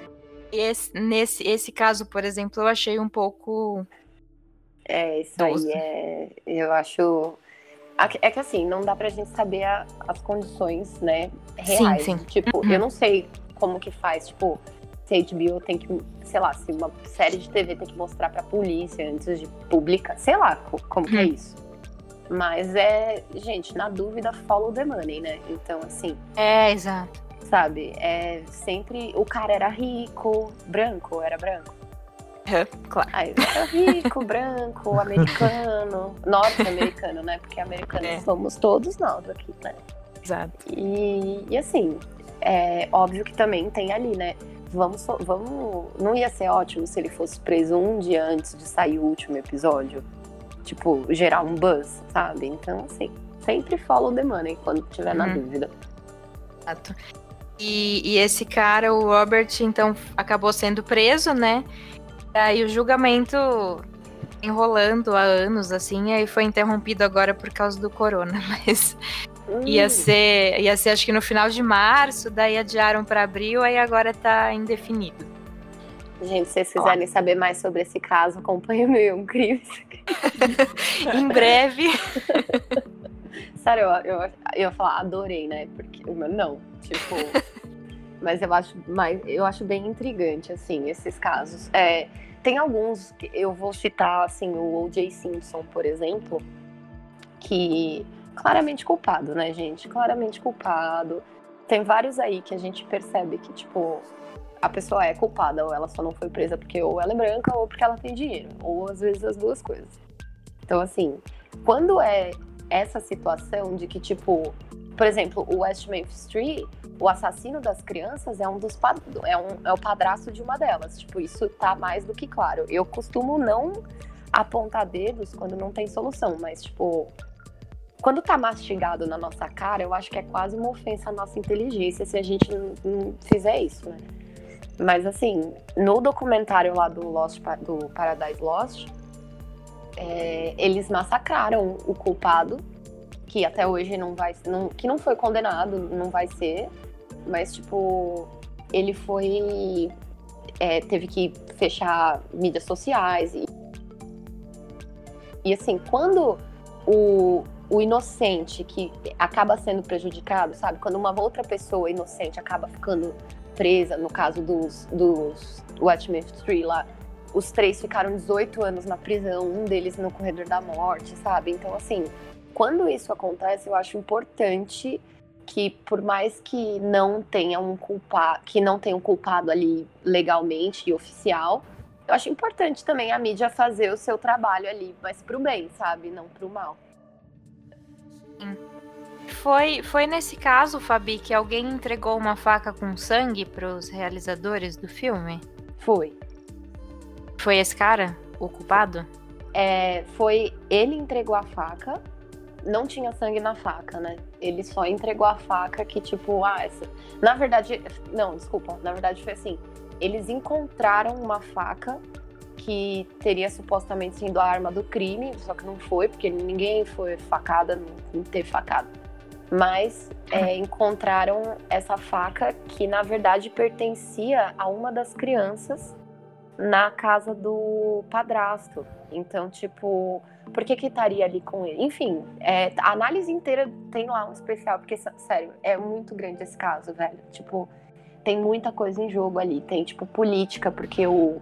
Esse caso, por exemplo, eu achei um pouco... Isso aí eu acho... É que assim, não dá pra gente saber as condições, né, reais. Sim. Tipo, eu não sei como que faz, tipo, se a HBO tem que, sei lá, se uma série de TV tem que mostrar pra polícia antes de publicar, sei lá como que é isso. Mas gente, na dúvida, follow the money, né? Então, assim... exato. Sabe, sempre... O cara era rico, branco, era branco? Claro. Era rico, branco, americano, norte-americano, né? Porque americanos somos todos nós aqui, né? Exato. E assim, óbvio que também tem ali, né? Vamos... Não ia ser ótimo se ele fosse preso um dia antes de sair o último episódio? Tipo, gerar um buzz, sabe? Então, assim, sempre follow the money quando tiver na dúvida. Exato. E esse cara, o Robert, então, acabou sendo preso, né? Aí o julgamento enrolando há anos, assim, aí foi interrompido agora por causa do corona, mas ia ser acho que no final de março, daí adiaram para abril, aí agora tá indefinido. Gente, se vocês quiserem saber mais sobre esse caso, acompanhe o 1001 Crimes. Em breve. Sério, eu ia falar, adorei, né? Porque, não, tipo... Mas eu acho bem intrigante, assim, esses casos. Tem alguns, que eu vou citar, assim, o O.J. Simpson, por exemplo, que claramente culpado, né, gente? Claramente culpado. Tem vários aí que a gente percebe que, tipo, a pessoa é culpada, ou ela só não foi presa porque ou ela é branca ou porque ela tem dinheiro, ou às vezes as duas coisas. Então, assim, quando é essa situação de que, tipo, por exemplo, o West Memphis 3, o assassino das crianças é o padrasto de uma delas. Tipo, isso tá mais do que claro. Eu costumo não apontar dedos quando não tem solução, mas, tipo, quando tá mastigado na nossa cara, eu acho que é quase uma ofensa à nossa inteligência se a gente não fizer isso, né? Mas, assim, no documentário lá do Paradise Lost, eles massacraram o culpado, que até hoje que não foi condenado, não vai ser, mas, tipo, ele teve que fechar mídias sociais e assim, quando o inocente que acaba sendo prejudicado, sabe? Quando uma outra pessoa inocente acaba ficando presa, no caso dos West Memphis 3 lá, os 3 ficaram 18 anos na prisão, um deles no corredor da morte, sabe? Então, assim, quando isso acontece, eu acho importante que, por mais que não tenha um culpado ali legalmente e oficial, eu acho importante também a mídia fazer o seu trabalho ali, mas pro bem, sabe? Não pro mal. Foi nesse caso, Fabi, que alguém entregou uma faca com sangue pros realizadores do filme? Foi. Foi esse cara, o culpado? Ele entregou a faca, não tinha sangue na faca, né? Ele só entregou a faca que, tipo, Na verdade, não, desculpa, na verdade foi assim, eles encontraram uma faca que teria supostamente sido a arma do crime, só que não foi, porque ninguém foi facada, não teve facada. Mas encontraram essa faca que, na verdade, pertencia a uma das crianças na casa do padrasto. Então, tipo, por que estaria ali com ele? Enfim, a análise inteira tem lá um especial, porque, sério, é muito grande esse caso, velho. Tipo, tem muita coisa em jogo ali. Tem, tipo, política, porque o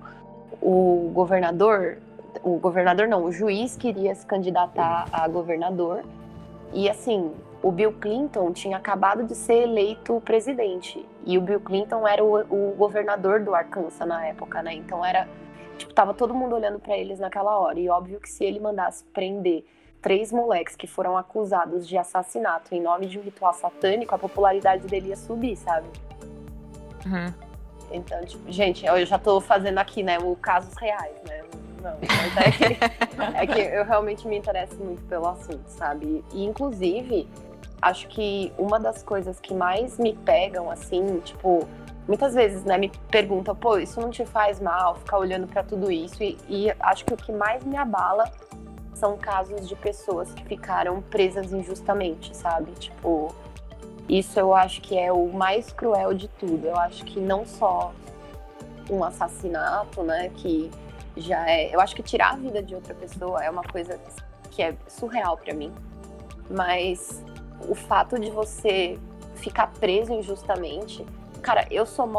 juiz queria se candidatar a governador. E, assim, o Bill Clinton tinha acabado de ser eleito presidente. E o Bill Clinton era o governador do Arkansas na época, né? Então tava todo mundo olhando pra eles naquela hora. E óbvio que se ele mandasse prender 3 moleques que foram acusados de assassinato em nome de um ritual satânico, a popularidade dele ia subir, sabe? Uhum. Então, tipo, gente, eu já tô fazendo aqui, né, casos reais, né? Não, mas é que eu realmente me interesso muito pelo assunto, sabe? E, inclusive, acho que uma das coisas que mais me pegam, assim, tipo, muitas vezes, né, me perguntam, pô, isso não te faz mal, ficar olhando pra tudo isso? E acho que o que mais me abala são casos de pessoas que ficaram presas injustamente, sabe? Tipo, isso eu acho que é o mais cruel de tudo. Eu acho que não só um assassinato, né, que já eu acho que tirar a vida de outra pessoa é uma coisa que é surreal pra mim. Mas o fato de você ficar preso injustamente... Cara, eu sou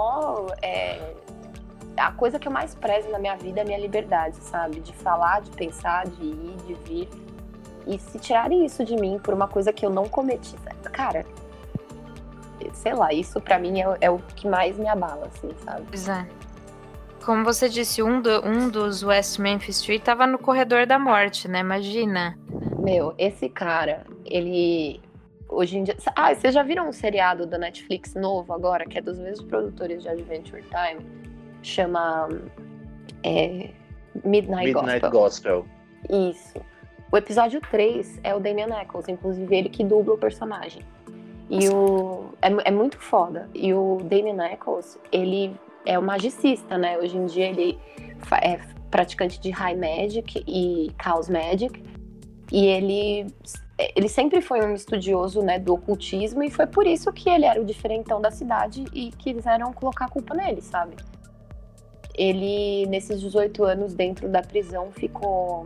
a coisa que eu mais prezo na minha vida é a minha liberdade, sabe? De falar, de pensar, de ir, de vir. E se tirarem isso de mim por uma coisa que eu não cometi... Cara, sei lá, isso pra mim é o que mais me abala, assim, sabe? Pois é. Como você disse, um dos West Memphis 3 tava no corredor da morte, né? Imagina. Meu, esse cara, ele... Hoje em dia... vocês já viram um seriado da Netflix novo agora, que é dos mesmos produtores de Adventure Time? Chama... Midnight Gospel. Isso. O episódio 3 é o Damien Eccles, inclusive ele que dubla o personagem. E é muito foda. E o Damien Eccles, ele é um magicista, né? Hoje em dia ele é praticante de High Magic e Chaos Magic. E ele sempre foi um estudioso, né, do ocultismo, e foi por isso que ele era o diferentão da cidade e quiseram colocar a culpa nele, sabe? ele, nesses 18 anos dentro da prisão, ficou...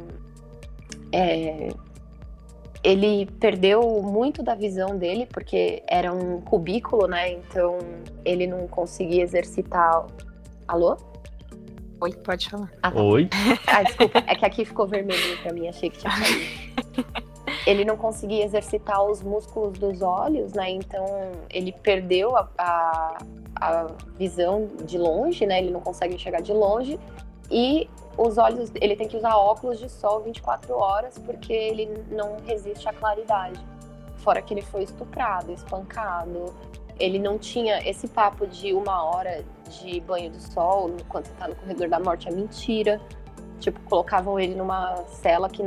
ele perdeu muito da visão dele, porque era um cubículo, né? Então, ele não conseguia exercitar... Alô? Oi, pode falar. Ah, tá. Oi? Desculpa. É que aqui ficou vermelhinho pra mim, achei que tinha caído. Ele não conseguia exercitar os músculos dos olhos, né? Então, ele perdeu a visão de longe, né? Ele não consegue enxergar de longe. E os olhos, ele tem que usar óculos de sol 24 horas, porque ele não resiste à claridade. Fora que ele foi estuprado, espancado. Ele não tinha esse papo de 1 hora de banho de sol enquanto você tá no corredor da morte, é mentira. Tipo, colocavam ele numa cela que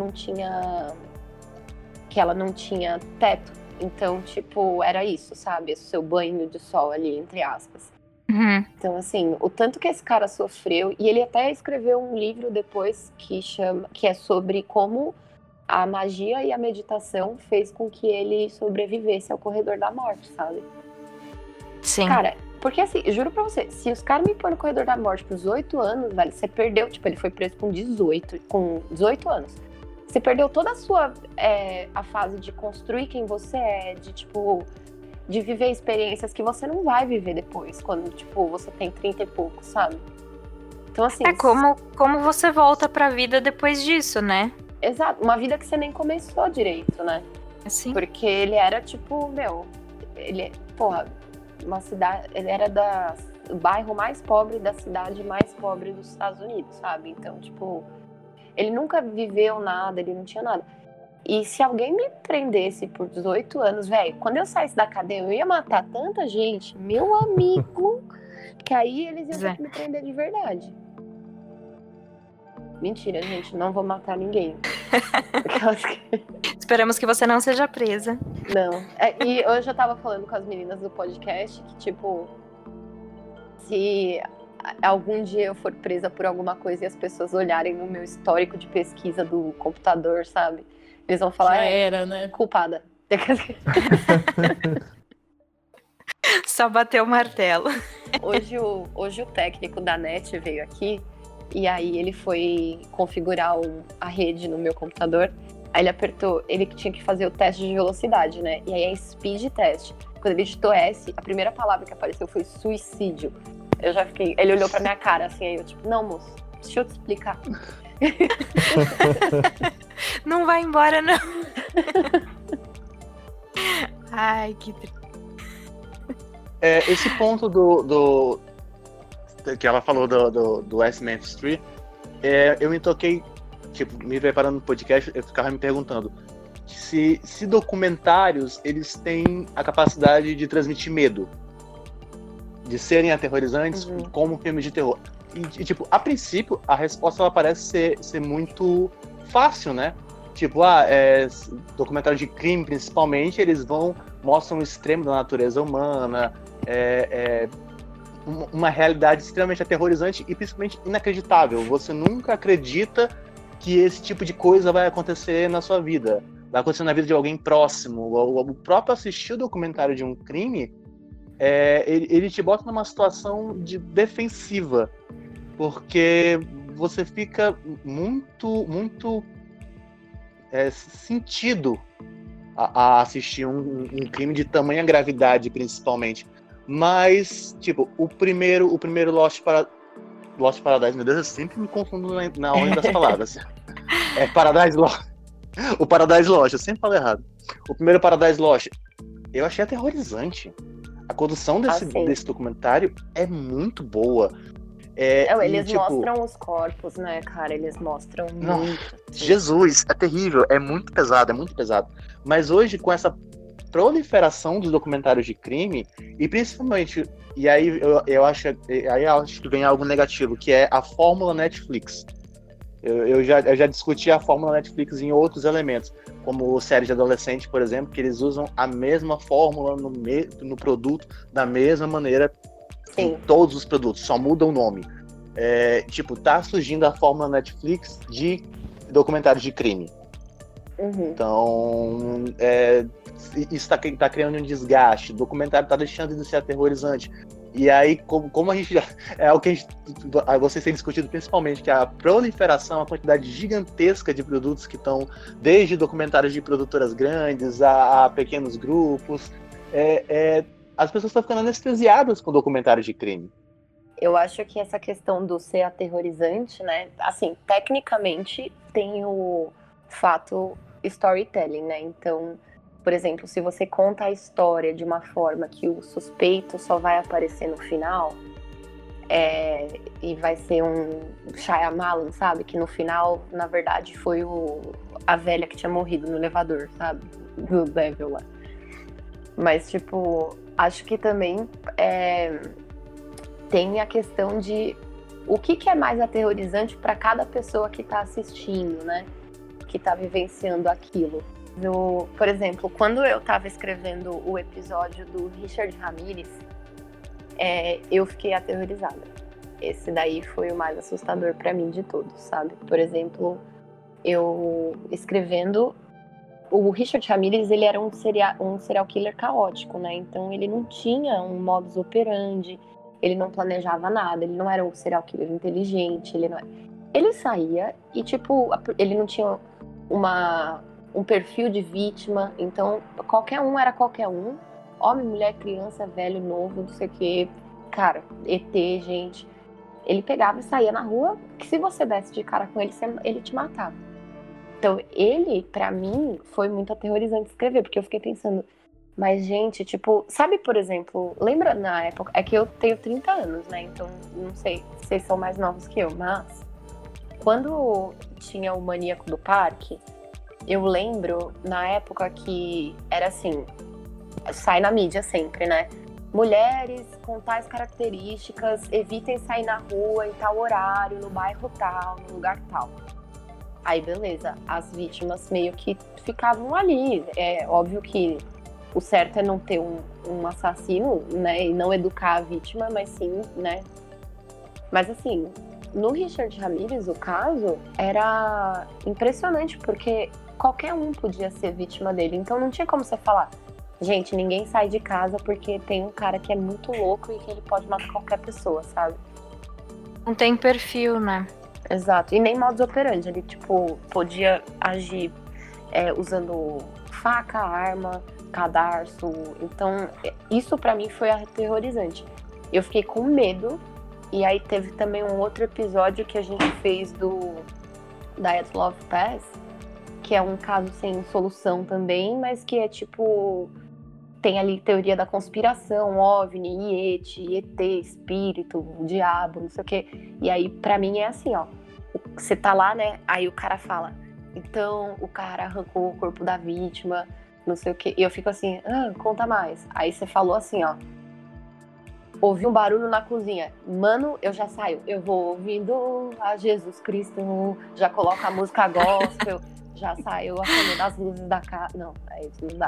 ela não tinha teto. Então, tipo, era isso, sabe? O seu banho de sol ali, entre aspas. Uhum. Então, assim, o tanto que esse cara sofreu... E ele até escreveu um livro depois que é sobre como a magia e a meditação fez com que ele sobrevivesse ao corredor da morte, sabe? Sim. Cara, porque assim, juro pra você, se os caras me põem no corredor da morte por 18 anos, velho, você perdeu, tipo, ele foi preso com 18 anos. Você perdeu toda a sua a fase de construir quem você é, de, tipo, de viver experiências que você não vai viver depois, quando, tipo, você tem 30 e pouco, sabe? Então, assim... como você volta pra vida depois disso, né? Exato, uma vida que você nem começou direito, né? Assim. Porque ele era, tipo, uma cidade... Ele era do bairro mais pobre da cidade mais pobre dos Estados Unidos, sabe? Então, tipo... Ele nunca viveu nada, ele não tinha nada. E se alguém me prendesse por 18 anos, velho, quando eu saísse da cadeia, eu ia matar tanta gente, meu amigo, que aí eles iam ter que me prender de verdade. Mentira, gente, não vou matar ninguém. Esperamos que você não seja presa. Não. E hoje eu tava falando com as meninas do podcast que, tipo, se algum dia eu for presa por alguma coisa e as pessoas olharem no meu histórico de pesquisa do computador, sabe? Eles vão falar, já era, né? Culpada. Só bateu o martelo. Hoje o técnico da NET veio aqui e aí ele foi configurar a rede no meu computador. Aí ele apertou, ele tinha que fazer o teste de velocidade, né? E aí é speed test. Quando ele digitou S, a primeira palavra que apareceu foi suicídio. Eu já fiquei... Ele olhou pra minha cara, assim, aí eu tipo, não, moço, deixa eu te explicar. Não vai embora, não. Ai, que triste. Esse ponto do que ela falou do West Memphis 3, eu me toquei, tipo, me preparando no podcast, eu ficava me perguntando se documentários, eles têm a capacidade de transmitir medo, de serem aterrorizantes, como filmes de terror. E, tipo, a princípio, a resposta ela parece ser muito fácil, né? Tipo, documentários de crime, principalmente, eles mostram o extremo da natureza humana, uma realidade extremamente aterrorizante e principalmente inacreditável. Você nunca acredita que esse tipo de coisa vai acontecer na sua vida. Vai acontecer na vida de alguém próximo. O próprio assistir o documentário de um crime, ele te bota numa situação de defensiva, porque você fica muito sentido a assistir um crime de tamanha gravidade, principalmente. Mas, tipo, o primeiro Lost Paradise, meu Deus, eu sempre me confundo na ordem das palavras. Paradise Lost. O Paradise Lost, eu sempre falo errado. O primeiro Paradise Lost, eu achei aterrorizante. A condução desse documentário é muito boa. Eles mostram os corpos, né, cara? Eles mostram muito. Jesus, é terrível, é muito pesado. Mas hoje, com essa proliferação dos documentários de crime, e principalmente, e aí eu acho que vem algo negativo, que é a fórmula Netflix. Eu já discuti a fórmula Netflix em outros elementos, como série de adolescente, por exemplo, que eles usam a mesma fórmula no produto, da mesma maneira. Sim. Em todos os produtos, só muda o nome. Tá surgindo a fórmula Netflix de documentários de crime. Então, isso tá criando um desgaste. O documentário tá deixando de ser aterrorizante. E aí, como a gente já... É o que vocês têm discutido principalmente, que é a proliferação, a quantidade gigantesca de produtos que estão, desde documentários de produtoras grandes a pequenos grupos. As pessoas estão ficando anestesiadas com documentários de crime. Eu acho que essa questão do ser aterrorizante, né? Assim, tecnicamente tem o fato storytelling, né? Então, por exemplo, se você conta a história de uma forma que o suspeito só vai aparecer no final, e vai ser um Shyamalan, sabe? Que no final, na verdade, foi a velha que tinha morrido no elevador, sabe? Do Devil lá. Mas, tipo, acho que também tem a questão de o que é mais aterrorizante para cada pessoa que tá assistindo, né? Que tá vivenciando aquilo. Por exemplo, quando eu tava escrevendo o episódio do Richard Ramirez, eu fiquei aterrorizada. Esse daí foi o mais assustador para mim de todos, sabe? Por exemplo, eu escrevendo... O Richard Ramirez, ele era um serial killer caótico, né? Então ele não tinha um modus operandi, ele não planejava nada, ele não era um serial killer inteligente, ele saía e, tipo, ele não tinha um perfil de vítima, então qualquer um era qualquer um, homem, mulher, criança, velho, novo, não sei o que, cara, ET, gente. Ele pegava e saía na rua, que se você desse de cara com ele, ele te matava. Então, ele, pra mim, foi muito aterrorizante escrever, porque eu fiquei pensando, mas, gente, tipo, sabe, por exemplo, lembra na época, é que eu tenho 30 anos, né, então, não sei se vocês são mais novos que eu, mas quando tinha o Maníaco do Parque, eu lembro, na época, que era assim, sai na mídia sempre, né, mulheres com tais características evitem sair na rua em tal horário, no bairro tal, no lugar tal. Aí, beleza, as vítimas meio que ficavam ali. É óbvio que o certo é não ter um assassino, né, e não educar a vítima, mas sim, né. Mas, assim, no Richard Ramirez, o caso era impressionante, porque qualquer um podia ser vítima dele. Então, não tinha como você falar, gente, ninguém sai de casa porque tem um cara que é muito louco e que ele pode matar qualquer pessoa, sabe? Não tem perfil, né? Exato, e nem modus operandi, ele, tipo, podia agir usando faca, arma, cadarço, então isso pra mim foi aterrorizante. Eu fiquei com medo, e aí teve também um outro episódio que a gente fez do Diet Love Pass, que é um caso sem solução também, mas que é tipo, tem ali teoria da conspiração, OVNI, Yeti, ET, espírito, diabo, não sei o quê. E aí, pra mim, é assim, ó. Você tá lá, né? Aí o cara fala, então o cara arrancou o corpo da vítima, não sei o quê. E eu fico assim, conta mais. Aí você falou assim, ó. Ouvi um barulho na cozinha. Mano, eu já saio. Eu vou ouvindo a Jesus Cristo, já coloco a música gospel, já saio acendendo as luzes da casa. Não, aí isso não dá.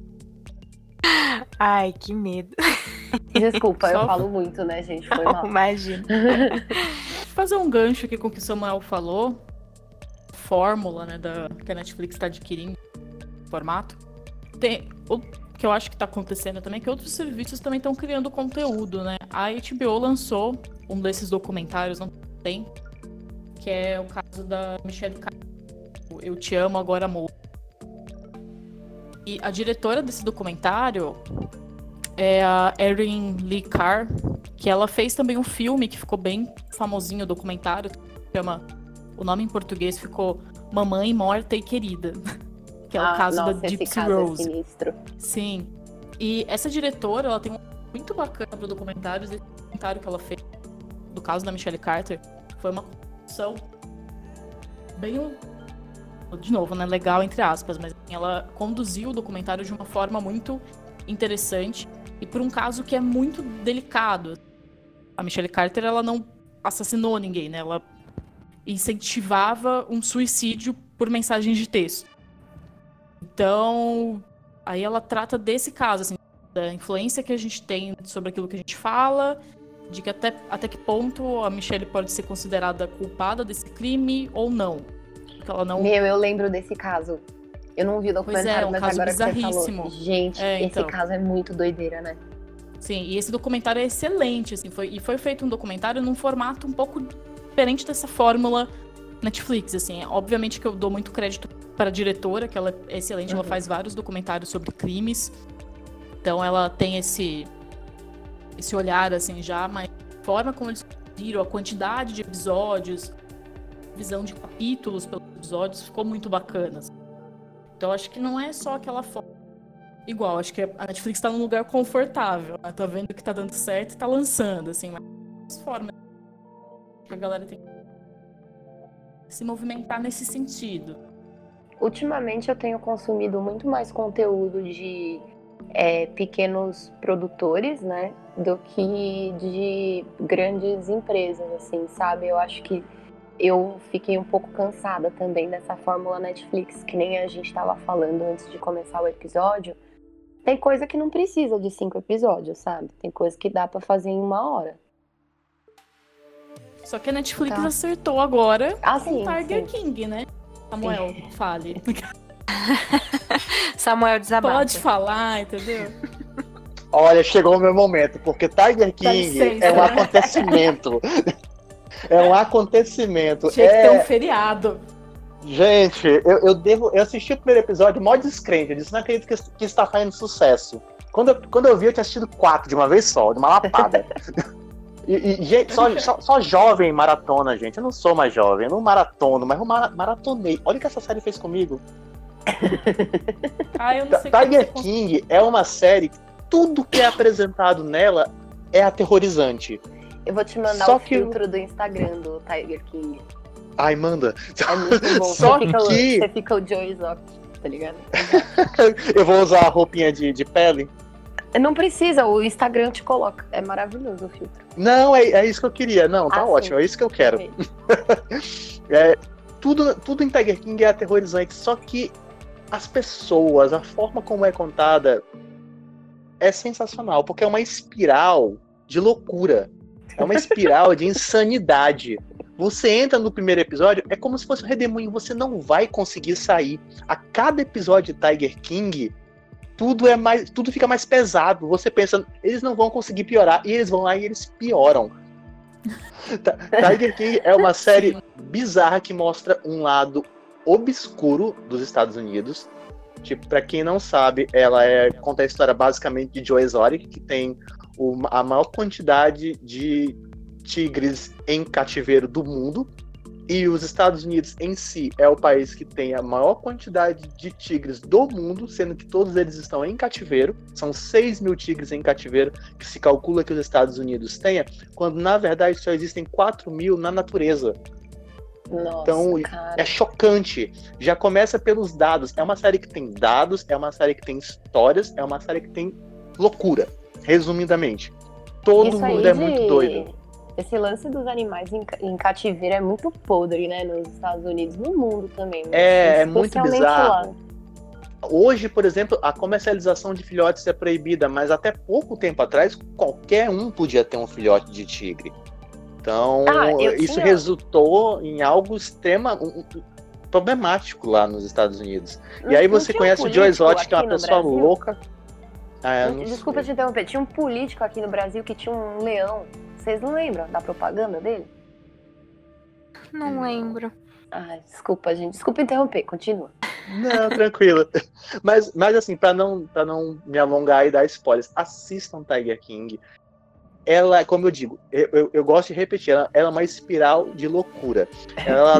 Ai, que medo. Desculpa, eu falo muito, né, gente? Foi mal. Imagina. Vou fazer um gancho aqui com o que o Samuel falou. Fórmula, né, que a Netflix está adquirindo formato. Tem o que eu acho que está acontecendo também, que outros serviços também estão criando conteúdo, né? A HBO lançou um desses documentários, não tem, que é o caso da Michelle Carter, Eu Te Amo, Agora Morro. E a diretora desse documentário é a Erin Lee Carr, que ela fez também um filme que ficou bem famosinho, o documentário, que chama, o nome em português ficou Mamãe Morta e Querida, que é o caso da Gypsy Rose. É sinistro. Sim. E essa diretora, ela tem um muito bacana pro documentário. Esse documentário que ela fez do caso da Michelle Carter foi uma produção bem, de novo, né, legal entre aspas, mas ela conduziu o documentário de uma forma muito interessante e por um caso que é muito delicado. A Michelle Carter, ela não assassinou ninguém, né? Ela incentivava um suicídio por mensagens de texto. Então, aí ela trata desse caso, assim, da influência que a gente tem sobre aquilo que a gente fala, de que até que ponto a Michelle pode ser considerada culpada desse crime ou não. Porque ela não... Eu lembro desse caso. Eu não vi o documentário, um mas caso agora que você falou. bizarríssimo. Gente, esse então. caso é muito doideira, né? Sim, e esse documentário é excelente, assim, foi feito um documentário num formato um pouco diferente dessa fórmula Netflix, assim. Obviamente que eu dou muito crédito para a diretora, que ela é excelente, ela faz vários documentários sobre crimes. Então ela tem esse olhar, assim, já, mas a forma como eles viram, a quantidade de episódios, visão de capítulos pelos episódios, ficou muito bacana. Assim. Então acho que não é só aquela forma igual, acho que a Netflix tá num lugar confortável, né? Tá vendo que tá dando certo e tá lançando, assim, mas formas que a galera tem que se movimentar nesse sentido. Ultimamente eu tenho consumido muito mais conteúdo de pequenos produtores, né, do que de grandes empresas, assim, sabe? Eu acho que eu fiquei um pouco cansada também dessa fórmula Netflix, que nem a gente estava falando antes de começar o episódio. Tem coisa que não precisa de 5 episódios, sabe? Tem coisa que dá pra fazer em 1 hora. Só que a Netflix acertou agora com Tiger sim. King, né? Samuel, fale. Samuel desabafa. Pode falar, entendeu? Olha, chegou o meu momento, porque Tiger King é um acontecimento. É um acontecimento. Tinha que ter um feriado. Gente, eu assisti o primeiro episódio mó descrente. Eu disse, não acredito que está fazendo sucesso. Quando eu vi, eu tinha assistido 4 de uma vez só, de uma lapada. E gente, só jovem maratona, gente. Eu não sou mais jovem, eu não maratono, mas eu maratonei. Olha o que essa série fez comigo. Eu não sei Tiger King é uma série que tudo que é apresentado nela é aterrorizante. Eu vou te mandar filtro do Instagram do Tiger King. Ai, manda. É muito bom. Você fica o Joe Exotic, tá ligado? Eu vou usar a roupinha de pele. Não precisa, o Instagram te coloca. É maravilhoso o filtro. Não, é isso que eu queria. Não, tá ótimo, é isso que eu quero. Tudo em Tiger King é aterrorizante, só que as pessoas, a forma como é contada é sensacional, porque é uma espiral de loucura. É uma espiral de insanidade. Você entra no primeiro episódio, é como se fosse um redemoinho, você não vai conseguir sair. A cada episódio de Tiger King, tudo fica mais pesado. Você pensa, eles não vão conseguir piorar, e eles vão lá e eles pioram. Tiger King é uma série bizarra que mostra um lado obscuro dos Estados Unidos. Tipo, pra quem não sabe, ela conta a história basicamente de Joe Exotic, que tem a maior quantidade de tigres em cativeiro do mundo. E os Estados Unidos em si é o país que tem a maior quantidade de tigres do mundo, sendo que todos eles estão em cativeiro. São 6 mil tigres em cativeiro que se calcula que os Estados Unidos tenha, quando na verdade só existem 4 mil na natureza. Nossa, então, cara. É chocante. Já começa pelos dados. É uma série que tem dados, é uma série que tem histórias, é uma série que tem loucura. Resumidamente. Todo mundo é muito doido. Esse lance dos animais em cativeiro é muito podre, né? Nos Estados Unidos, no mundo também. É muito bizarro. Lá. Hoje, por exemplo, a comercialização de filhotes é proibida, mas até pouco tempo atrás, qualquer um podia ter um filhote de tigre. Então, isso resultou em algo problemático lá nos Estados Unidos. E aí você conhece o Joe Exotic, que é uma pessoa louca. Desculpa te interromper. Tinha um político aqui no Brasil que tinha um leão. Vocês não lembram da propaganda dele? Não lembro. Desculpa, gente. Desculpa interromper. Continua. Não, tranquilo. Mas assim, pra não me alongar e dar spoilers, assistam Tiger King. Ela, como eu digo, eu gosto de repetir, ela é uma espiral de loucura. Ela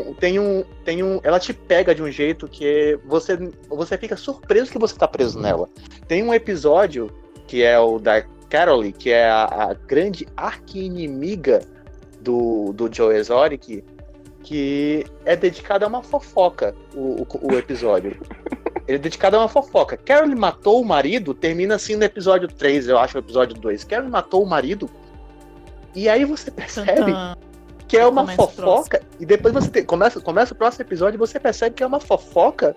ela te pega de um jeito que você fica surpreso que você tá preso nela. Tem um episódio que é o da Carole, que é a grande arqui-inimiga do Joe Exotic, que é dedicado a uma fofoca, o episódio. Ele é dedicado a uma fofoca. Carole matou o marido, termina assim no episódio 3, eu acho, o episódio 2. Carole matou o marido, e aí você percebe que é uma fofoca, e depois você começa o próximo episódio e você percebe que é uma fofoca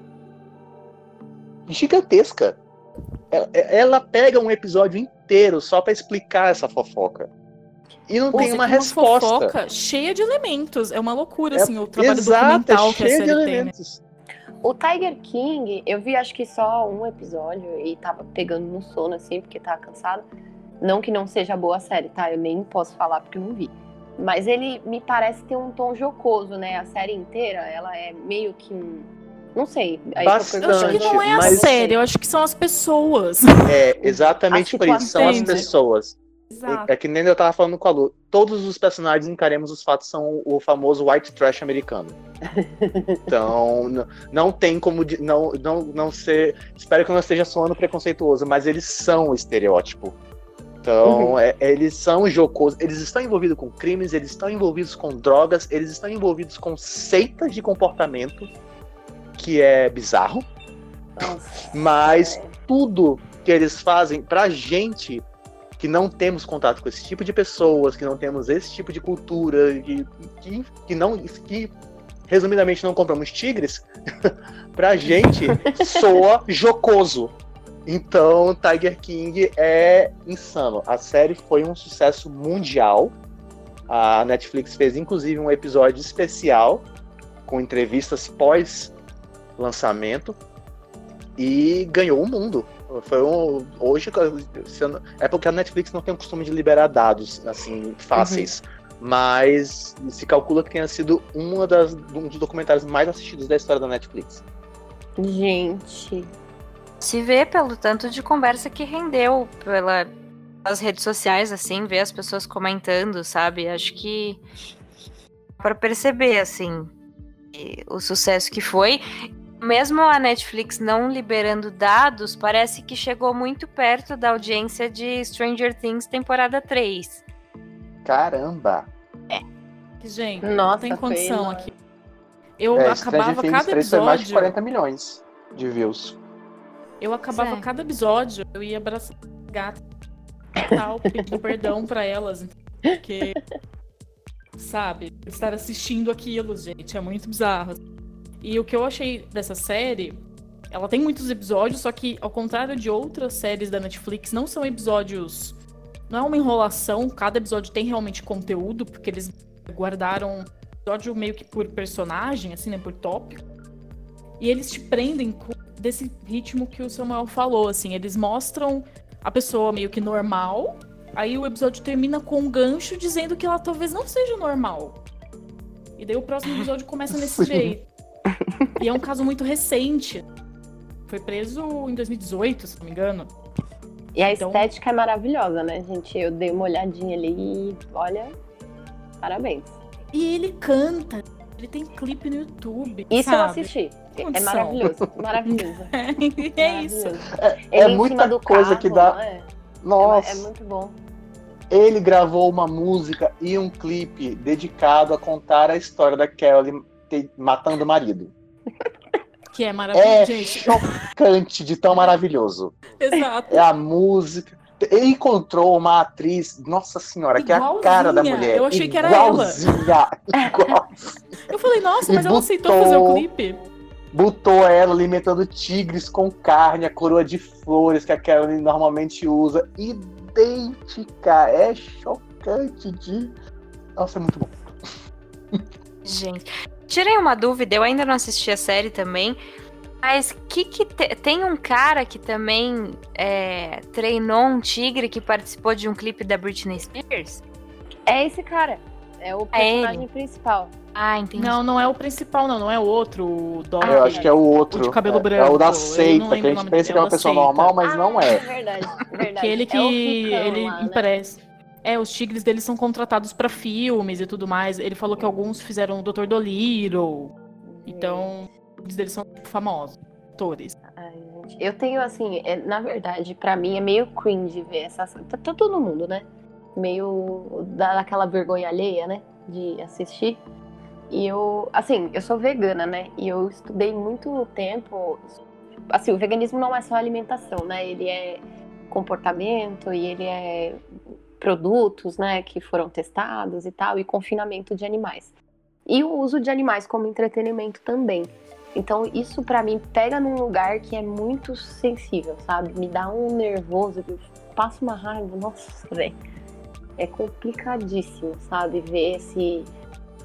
gigantesca. Ela pega um episódio inteiro só pra explicar essa fofoca. E não tem uma resposta. Fofoca cheia de elementos. É uma loucura, assim, o trabalho documental que a série tem. O Tiger King, eu vi acho que só um episódio e tava pegando no sono, assim, porque tava cansado. Não que não seja boa a série, tá? Eu nem posso falar porque eu não vi. Mas ele me parece ter um tom jocoso, né? A série inteira, ela é meio que um... Não sei. Aí Bastante, Eu acho que não é a mas- série, eu acho que são as pessoas. É, exatamente A por isso, são as situação. pessoas. Exato. É que nem eu tava falando com a Lu. Todos os personagens encaremos os fatos são o famoso white trash americano. Então, não tem como não ser. Espero que eu não esteja soando preconceituoso, mas eles são o estereótipo. Então, eles são jocosos, eles estão envolvidos com crimes, eles estão envolvidos com drogas, eles estão envolvidos com seitas de comportamento, que é bizarro, Nossa, mas tudo que eles fazem pra gente que não temos contato com esse tipo de pessoas, que não temos esse tipo de cultura, que resumidamente não compramos tigres, pra gente soa jocoso. Então, Tiger King é insano. A série foi um sucesso mundial. A Netflix fez inclusive um episódio especial com entrevistas pós-lançamento e ganhou o mundo. Hoje é porque a Netflix não tem o costume de liberar dados assim fáceis, mas se calcula que tenha sido um dos documentários mais assistidos da história da Netflix. gente. Se vê pelo tanto de conversa que rendeu pelas redes sociais, assim, ver as pessoas comentando, sabe? Acho que para perceber, assim, o sucesso que foi. Mesmo a Netflix não liberando dados, parece que chegou muito perto da audiência de Stranger Things temporada 3. Caramba! Gente, Nossa, não tem condição foi aqui. Eu Stranger acabava Things cada 3 foi mais de episódio. 40 milhões de views. Eu acabava Certo. cada episódio, eu ia abraçar a gata tal, pedindo perdão pra elas. Porque, sabe, estar assistindo aquilo, gente, é muito bizarro. E o que eu achei dessa série, ela tem muitos episódios, só que, ao contrário de outras séries da Netflix, não são episódios. Não é uma enrolação, cada episódio tem realmente conteúdo, porque eles guardaram um episódio meio que por personagem, assim, né, por tópico. E eles te prendem desse ritmo que o Samuel falou, assim. Eles mostram a pessoa meio que normal, aí o episódio termina com um gancho dizendo que ela talvez não seja normal. E daí o próximo episódio começa nesse jeito. E é um caso muito recente. Foi preso em 2018, se não me engano. E a Então- estética é maravilhosa, né, gente? Eu dei uma olhadinha ali e, olha, parabéns. E ele canta. Ele tem clipe no YouTube. Isso sabe? eu assisti. É Condição. maravilhoso, maravilhoso. É isso. Maravilhoso. É Ele em muita cima do coisa carro, que dá. não é? Nossa, É muito bom. ele gravou uma música e um clipe dedicado a contar a história da Kelly matando o marido. Que é maravilhoso, É gente. chocante de tão maravilhoso. Exato. É a música. Ele encontrou uma atriz, nossa senhora, que é a cara da Igualzinha. mulher. Eu achei que era ela. Igualzinha. Eu falei, nossa, mas E ela aceitou botou- fazer o clipe. Botou ela alimentando tigres com carne, a coroa de flores que a Kelly normalmente usa. Idêntica. É chocante de... Nossa, é muito bom. Gente, tirei uma dúvida, eu ainda não assisti a série também, mas tem um cara que também treinou um tigre que participou de um clipe da Britney Spears? É esse cara. É o personagem principal. Ah, entendi. Não é o principal, não é o outro, o Doc. Eu acho que é o outro. O de cabelo É branco, o da eu seita, não que lembro a o gente nome pensa dele, que é é o uma da pessoa seita. normal, mas não é. Verdade, verdade. Aquele que É o ricão ele lá, né? empresta. Os tigres deles são contratados pra filmes e tudo mais. Ele falou que alguns fizeram o Dr. Dolittle. Então, os tigres deles são famosos, atores. Ai, gente, eu tenho assim, na verdade, pra mim é meio cringe ver essas. Tá todo mundo, né? Meio daquela vergonha alheia, né? De assistir. E eu sou vegana, né? E eu estudei muito tempo. Assim, o veganismo não é só alimentação, né? Ele é comportamento e ele é produtos, né? Que foram testados e tal, e confinamento de animais. E o uso de animais como entretenimento também. Então, isso pra mim pega num lugar que é muito sensível, sabe? Me dá um nervoso, passa uma raiva, nossa, velho. É complicadíssimo, sabe? Ver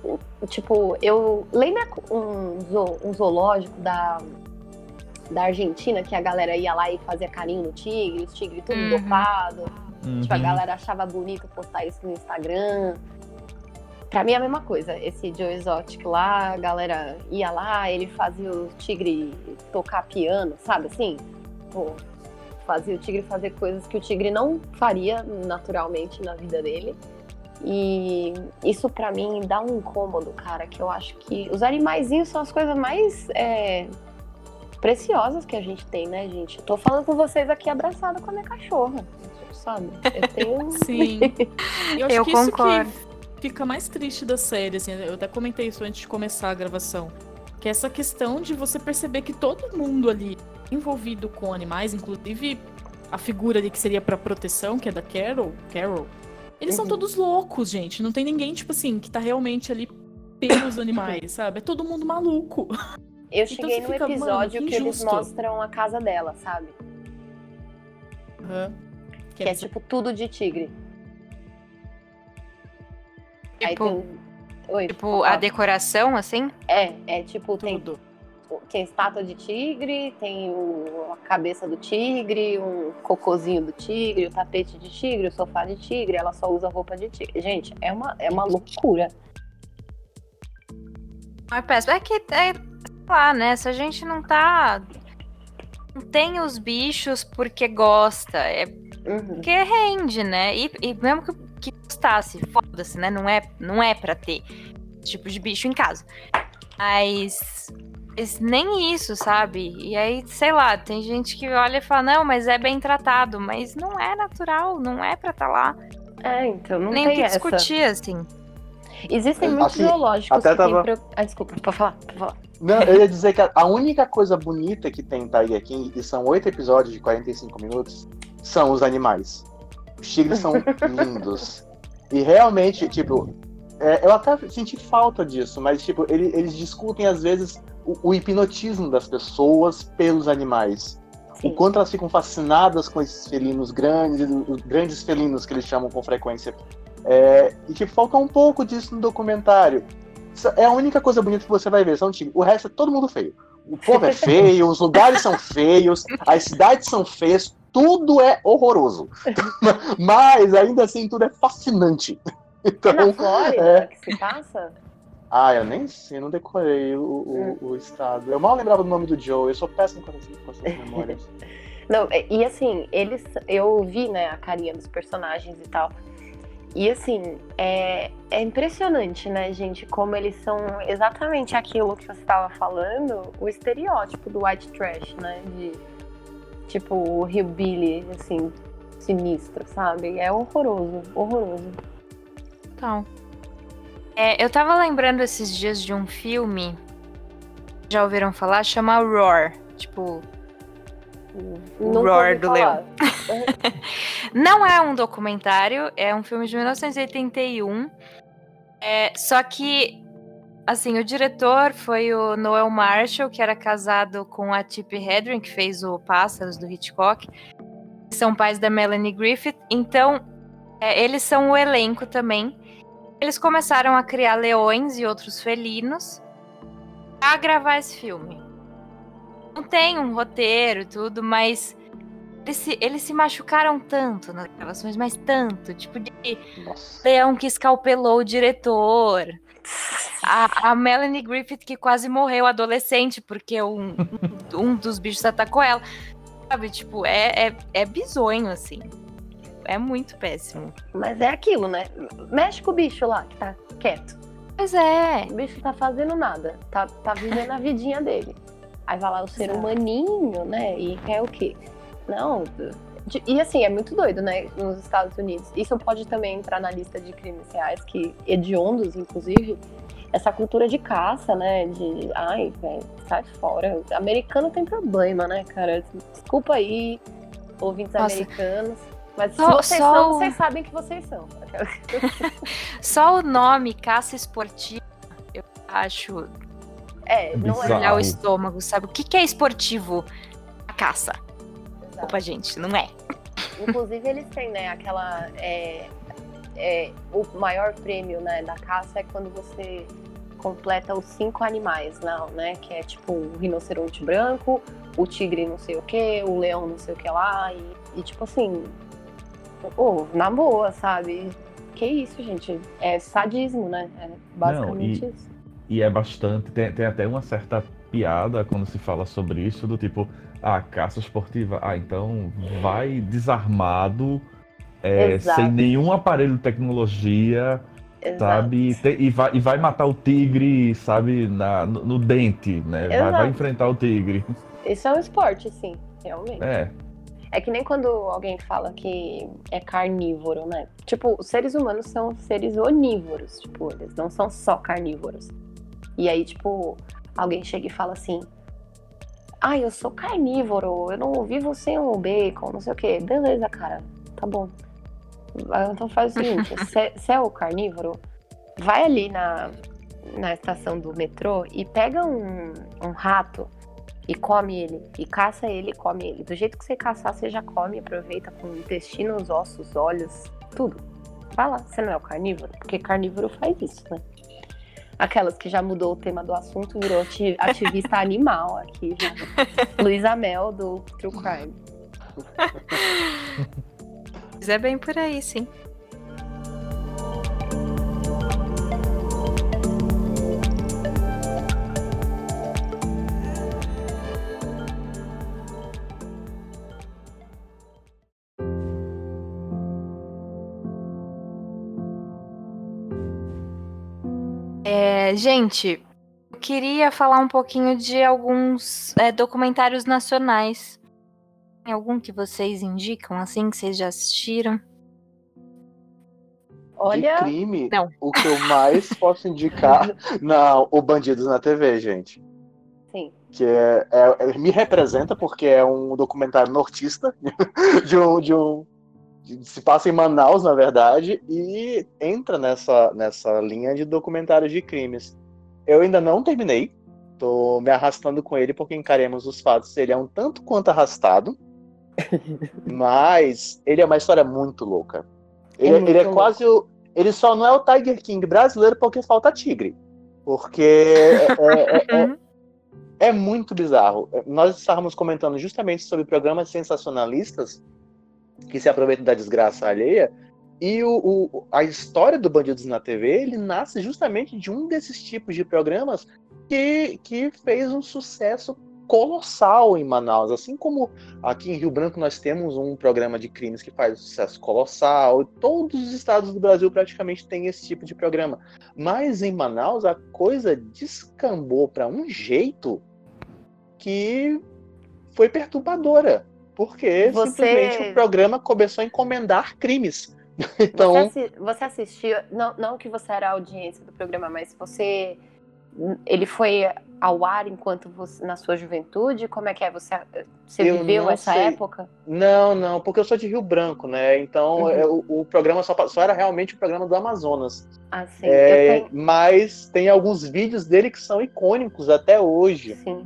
tipo, lembra um zoológico da Argentina, que a galera ia lá e fazia carinho no tigre, os tigres tudo dopado. Tipo, a galera achava bonito postar isso no Instagram. Pra mim é a mesma coisa. Esse Joe Exotic lá, a galera ia lá, ele fazia o tigre tocar piano, sabe assim? Pô, fazia o tigre fazer coisas que o tigre não faria naturalmente na vida dele. E isso pra mim dá um incômodo, cara, que eu acho que os animaizinhos são as coisas mais preciosas que a gente tem, né, gente? Eu tô falando com vocês aqui abraçada com a minha cachorra, sabe? Eu tenho... Sim. Eu acho Eu que concordo. isso que fica mais triste da série, assim, eu até comentei isso antes de começar a gravação, que é essa questão de você perceber que todo mundo ali envolvido com animais, inclusive a figura ali que seria pra proteção, que é da Carol, eles são todos loucos, gente. Não tem ninguém, tipo assim, que tá realmente ali pelos animais, sabe? É todo mundo maluco. Eu Então cheguei você no fica, episódio mano, que eles injusto. mostram a casa dela, sabe? Que é tipo tudo de tigre. Aí Tipo, tem... Oi, tipo a decoração, assim? É tipo, tudo. tem estátua de tigre, tem a cabeça do tigre, um cocôzinho do tigre, o tapete de tigre, o sofá de tigre, ela só usa roupa de tigre. Gente, é uma loucura. Não é péssimo. É que, sei lá, né? Se a gente não tem os bichos porque gosta, é porque rende, né? E mesmo que gostasse, foda-se, né? Não é pra ter esse tipo de bicho em casa. Mas nem isso, sabe? E aí, sei lá, tem gente que olha e fala, não, mas é bem tratado. Mas não é natural, não é pra estar lá. Então não Nem o tem que essa. discutir, assim. Existem muitos Assim, zoológicos até que tava- tem... desculpa, pode falar. Não, eu ia dizer que a única coisa bonita que tem em Tiger King, e são 8 episódios de 45 minutos, são os animais. Os tigres são lindos. E realmente, tipo, eu até senti falta disso, mas, tipo, eles discutem, às vezes, o hipnotismo das pessoas pelos animais. Sim. O quanto elas ficam fascinadas com esses felinos grandes, os grandes felinos que eles chamam com frequência. E que falta um pouco disso no documentário. É a única coisa bonita que você vai ver, são tigres. O resto é todo mundo feio. O povo é feio, os lugares são feios, as cidades são feias, tudo é horroroso. Mas ainda assim tudo é fascinante. Então, É na Flórida que se passa? eu nem sei, não decorei o estado. Eu mal lembrava do nome do Joe, eu sou péssimo com essas memórias. Não, e assim, eu vi, né, a carinha dos personagens e tal. E assim, é impressionante, né, gente, como eles são exatamente aquilo que você estava falando, o estereótipo do white trash, né, de tipo o hillbilly, assim, sinistro, sabe? É horroroso. Então, eu tava lembrando esses dias de um filme, já ouviram falar? Chama Roar, tipo... O Nunca Roar ouvi do falar. leão. Não é um documentário, é um filme de 1981. Só que, assim, o diretor foi o Noel Marshall, que era casado com a Tippi Hedren, que fez o Pássaros, do Hitchcock. São pais da Melanie Griffith. Então, eles são o elenco também. Eles começaram a criar leões e outros felinos pra gravar esse filme. Não tem um roteiro e tudo, mas eles se machucaram tanto nas gravações, mas tanto, tipo de leão que escalpelou o diretor, a Melanie Griffith que quase morreu adolescente porque um dos bichos atacou ela, sabe, tipo, é bizonho, assim, é muito péssimo. Mas é aquilo, né? Mexe com o bicho lá, que tá quieto. Pois é. O bicho tá fazendo nada, tá vivendo a vidinha dele. Aí vai lá o ser Exato. humaninho, né? E quer o quê? Não. E assim, é muito doido, né? Nos Estados Unidos. Isso pode também entrar na lista de crimes reais, que hediondos, inclusive. Essa cultura de caça, né? De, ai, velho, sai fora. Americano tem problema, né, cara? Desculpa aí, ouvintes americanos. Mas se vocês são, vocês sabem que vocês são. Só o nome, caça esportiva, eu acho... não é olhar o estômago, sabe? O que é esportivo? A caça. Exato. Opa, gente, não é. Inclusive, eles têm, né, aquela o maior prêmio, né, da caça é quando você completa os 5 animais, não, né? Que é tipo o rinoceronte branco, o tigre não sei o que, o leão não sei o que lá, e tipo assim, na boa, sabe? Que isso, gente? É sadismo, né? É basicamente isso. E é bastante, tem até uma certa piada quando se fala sobre isso, do tipo, caça esportiva, então vai desarmado, sem nenhum aparelho de tecnologia, sabe? E vai matar o tigre, sabe, no dente, né? Vai enfrentar o tigre. Isso é um esporte, sim, realmente. É que nem quando alguém fala que é carnívoro, né? Tipo, os seres humanos são seres onívoros, tipo, eles não são só carnívoros. E aí, tipo, alguém chega e fala assim: eu sou carnívoro, eu não vivo sem o bacon, não sei o quê. Beleza, cara, tá bom. Então faz o seguinte, você é o carnívoro, vai ali na estação do metrô e pega um rato e come ele, e caça ele e come ele. Do jeito que você caçar, você já come, aproveita com o intestino, os ossos, olhos, tudo. Vai lá, você não é o carnívoro? Porque carnívoro faz isso, né? Aquelas que já mudou o tema do assunto, virou ativista animal aqui já. Luísa Mel, do True Crime. Mas é bem por aí, sim. Gente, eu queria falar um pouquinho de alguns documentários nacionais. Tem algum que vocês indicam, assim, que vocês já assistiram? Olha... De crime, não. O que eu mais posso indicar... Não, o Bandidos na TV, gente. Sim. Que me representa porque é um documentário nortista se passa em Manaus, na verdade, e entra nessa linha de documentários de crimes. Eu ainda não terminei, tô me arrastando com ele porque encaremos os fatos. Ele é um tanto quanto arrastado, mas ele é uma história muito louca. Ele é quase ele só não é o Tiger King brasileiro porque falta tigre. Porque é muito bizarro. Nós estávamos comentando justamente sobre programas sensacionalistas que se aproveitam da desgraça alheia, e a história do Bandidos na TV, ele nasce justamente de um desses tipos de programas que fez um sucesso colossal em Manaus. Assim como aqui em Rio Branco nós temos um programa de crimes que faz um sucesso colossal, todos os estados do Brasil praticamente têm esse tipo de programa. Mas em Manaus a coisa descambou para um jeito que foi perturbadora. Porque simplesmente o programa começou a encomendar crimes. Então, você assistiu, não que você era a audiência do programa, mas ele foi ao ar enquanto você, na sua juventude? Como é que é? Você viveu essa época? Não, porque eu sou de Rio Branco, né? Então o programa só era realmente o programa do Amazonas. Sim. Mas tem alguns vídeos dele que são icônicos até hoje. Sim.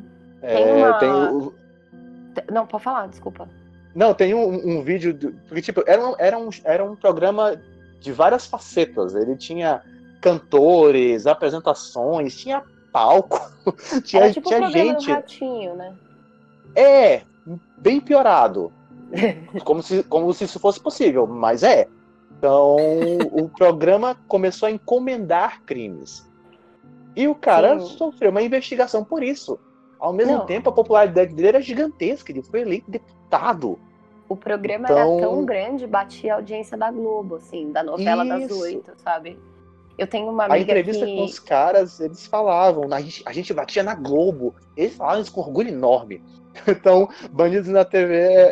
Não, pode falar, desculpa. Não, tem um vídeo... Porque, tipo, era um programa de várias facetas. Ele tinha cantores, apresentações, tinha palco, tinha tipo o programa gente... do Ratinho, né? Bem piorado. como se isso fosse possível, mas é. Então, o programa começou a encomendar crimes. E o cara sofreu uma investigação por isso. Ao mesmo tempo, a popularidade dele era gigantesca. Ele foi eleito deputado. O programa era tão grande, batia a audiência da Globo, assim, da novela das 8, sabe? Eu tenho uma amiga a entrevista com os caras, eles falavam, a gente batia na Globo. Eles falavam isso com orgulho enorme. Então, Bandidos na TV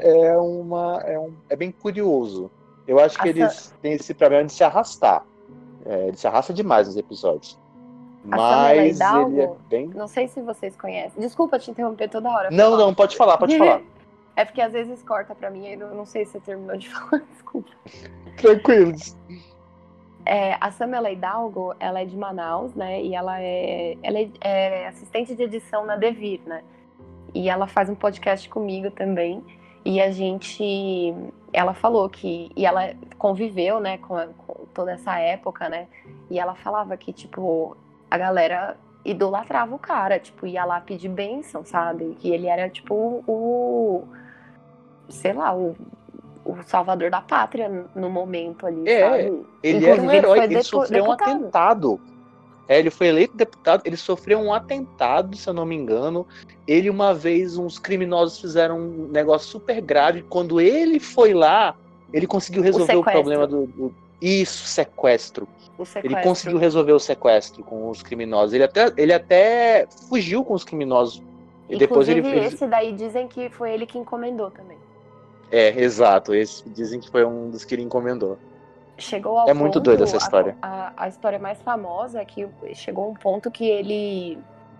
é bem curioso. Eu acho que eles têm esse problema de se arrastar. Ele se arrasta demais nos episódios. Mas ele é bem... Não sei se vocês conhecem. Desculpa te interromper toda hora. Não, pode falar. É porque às vezes corta pra mim e eu não sei se você terminou de falar. Desculpa. Tranquilos. A Samela Hidalgo, ela é de Manaus, né? E ela é assistente de edição na Devir, né? E ela faz um podcast comigo também. E ela falou que... E ela conviveu, né, toda essa época, né? E ela falava que, tipo, a galera idolatrava o cara, tipo, ia lá pedir bênção, sabe? Que ele era, tipo, sei lá, o salvador da pátria no momento ali, sabe? Ele Inclusive, era um herói, foi ele sofreu um deputado. atentado. Ele foi eleito deputado, ele sofreu um atentado, se eu não me engano. Ele, uma vez, uns criminosos fizeram um negócio super grave. Quando ele foi lá, ele conseguiu resolver o problema Isso, sequestro. Ele conseguiu resolver o sequestro com os criminosos. Ele até fugiu com os criminosos. E depois esse daí dizem que foi ele que encomendou também. Exato. Esse dizem que foi um dos que ele encomendou. Chegou ao ponto, muito doida essa história. A história mais famosa é que chegou a um ponto que ele...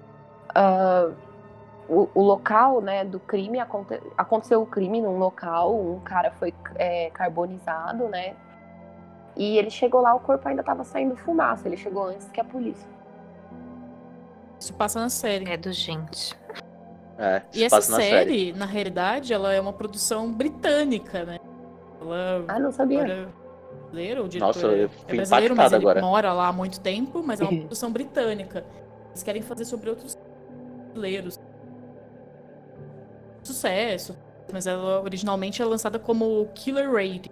o local, né, do crime, aconteceu o crime num local, um cara foi carbonizado, né? E ele chegou lá, o corpo ainda tava saindo fumaça. Ele chegou antes que a polícia. Isso passa na série. É do gente. E essa série, na realidade, ela é uma produção britânica, né? Não sabia. Brasileiro, o diretor Nossa, eu fui brasileiro, mas ele agora. mora lá há muito tempo, mas é uma produção britânica. Eles querem fazer sobre outros brasileiros. Sucesso. Mas ela originalmente é lançada como Killer Rating.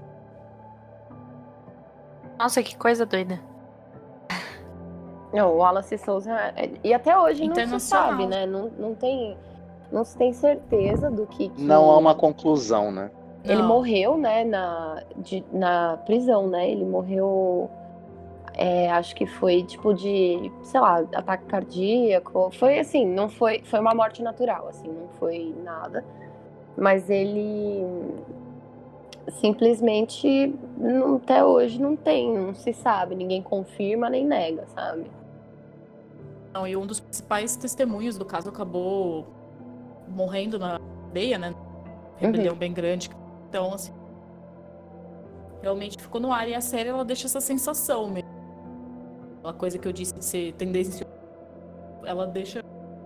Nossa, que coisa doida. Não, o Wallace Souza... E até hoje não se sabe, né? Não se tem certeza do que... Não há uma conclusão, né? Ele morreu, né, na prisão, né? Ele morreu... acho que foi tipo de, sei lá, ataque cardíaco. Foi assim, não foi uma morte natural, assim, não foi nada. Mas ele simplesmente até hoje não se sabe, ninguém confirma nem nega, sabe? Não, e um dos principais testemunhos do caso acabou morrendo na cadeia, né? Rebelião bem grande. Então, assim, realmente ficou no ar. E a série, ela deixa essa sensação mesmo. Aquela coisa que eu disse de ser tendência, ela deixa...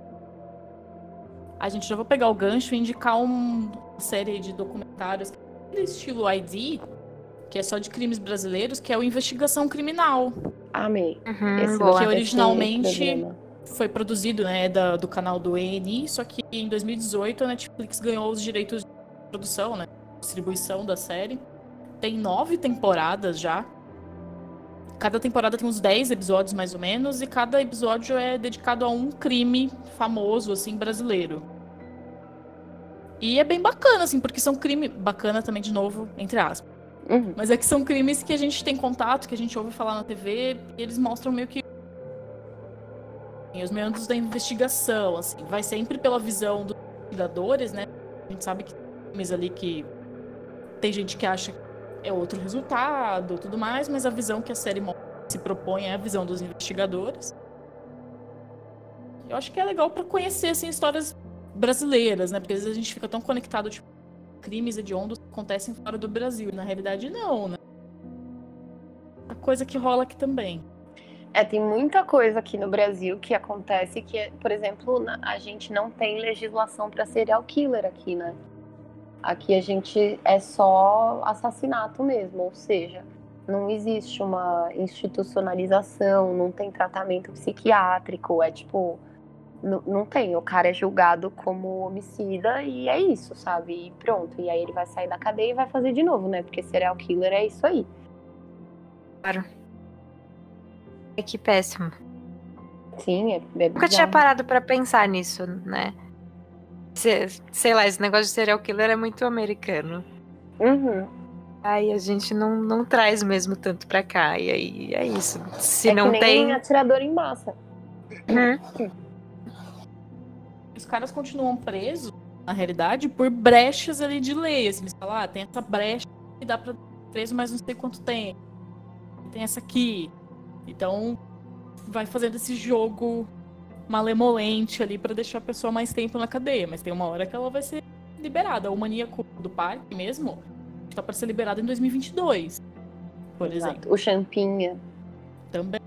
A gente já vou pegar o gancho e indicar uma série de documentários do estilo ID, que é só de crimes brasileiros, que é o Investigação Criminal. Amei. Que originalmente foi produzido, né, do canal do ENI, só que em 2018 a Netflix ganhou os direitos de produção, né, distribuição da série. Tem 9 temporadas já. Cada temporada tem uns 10 episódios, mais ou menos, e cada episódio é dedicado a um crime famoso, assim, brasileiro. E é bem bacana, assim, porque são crimes... Bacana também, de novo, entre aspas. Mas é que são crimes que a gente tem contato, que a gente ouve falar na TV, e eles mostram meio que os meandros da investigação, assim. Vai sempre pela visão dos investigadores, né? A gente sabe que tem crimes ali que tem gente que acha que é outro resultado, tudo mais, mas a visão que a série se propõe é a visão dos investigadores. Eu acho que é legal para conhecer, assim, histórias brasileiras, né? Porque às vezes a gente fica tão conectado, tipo, crimes hediondos que acontecem fora do Brasil. E na realidade, não, né? A coisa que rola aqui também. Tem muita coisa aqui no Brasil que acontece que, por exemplo, a gente não tem legislação para serial killer aqui, né? Aqui a gente é só assassinato mesmo, ou seja, não existe uma institucionalização, não tem tratamento psiquiátrico, tipo, não tem, o cara é julgado como homicida e é isso, sabe? E pronto, e aí ele vai sair da cadeia e vai fazer de novo, né? Porque serial killer é isso aí. Claro. Que péssimo. Sim, é Nunca tinha parado pra pensar nisso, né? Sei lá, esse negócio de serial killer é muito americano. Aí a gente não traz mesmo tanto pra cá. E aí é isso. Se não que nem tem. Atirador em Massa. Os caras continuam presos, na realidade, por brechas ali de lei. Assim, eles falam, tem essa brecha que dá pra preso, mas não sei quanto tempo. Tem essa aqui. Então, vai fazendo esse jogo malemolente ali pra deixar a pessoa mais tempo na cadeia. Mas tem uma hora que ela vai ser liberada. O maníaco do parque mesmo tá pra ser liberado em 2022, por exemplo. O Champinha. Também.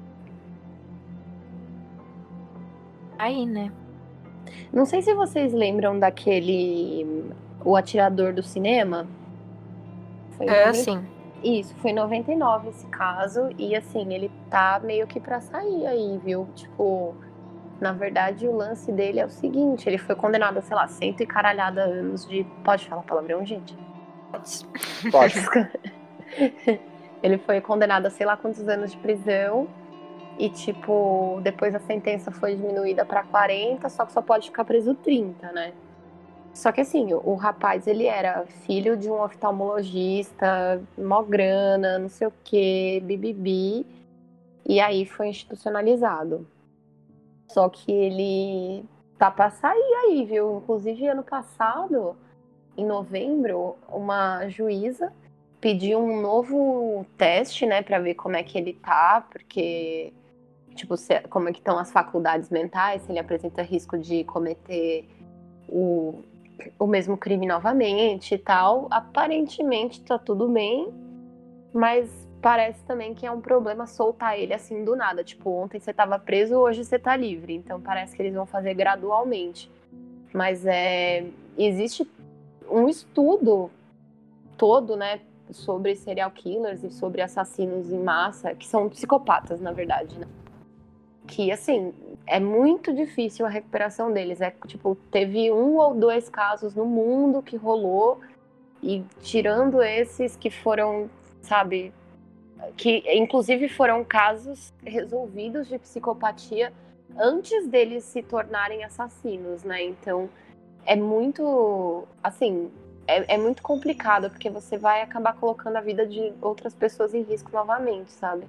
Aí, né? Não sei se vocês lembram daquele... O Atirador do Cinema. Sim. Isso, foi em 99 esse caso, e assim, ele tá meio que pra sair aí, viu? Tipo, na verdade, o lance dele é o seguinte, ele foi condenado a, sei lá, 100 e caralhada anos de... Pode falar palavrão, gente? Pode. Ele foi condenado a sei lá quantos anos de prisão, e tipo, depois a sentença foi diminuída pra 40, só que só pode ficar preso 30, né? Só que assim, o rapaz, ele era filho de um oftalmologista, mó grana, não sei o quê, bibibi, e aí foi institucionalizado. Só que ele tá pra sair aí, viu? Inclusive, ano passado, em novembro, uma juíza pediu um novo teste, né, pra ver como é que ele tá, porque, tipo, como é que estão as faculdades mentais, se ele apresenta risco de cometer o mesmo crime novamente e tal. Aparentemente tá tudo bem, mas parece também que é um problema soltar ele assim do nada. Tipo, ontem você tava preso, hoje você tá livre. Então parece que eles vão fazer gradualmente. Mas existe um estudo todo, né, sobre serial killers e sobre assassinos em massa, que são psicopatas, na verdade, né? Que, assim, é muito difícil a recuperação deles. Tipo, teve 1 ou 2 casos no mundo que rolou, e tirando esses que foram, sabe, que inclusive foram casos resolvidos de psicopatia antes deles se tornarem assassinos, né? Então, é muito, assim, é muito complicado, porque você vai acabar colocando a vida de outras pessoas em risco novamente, sabe?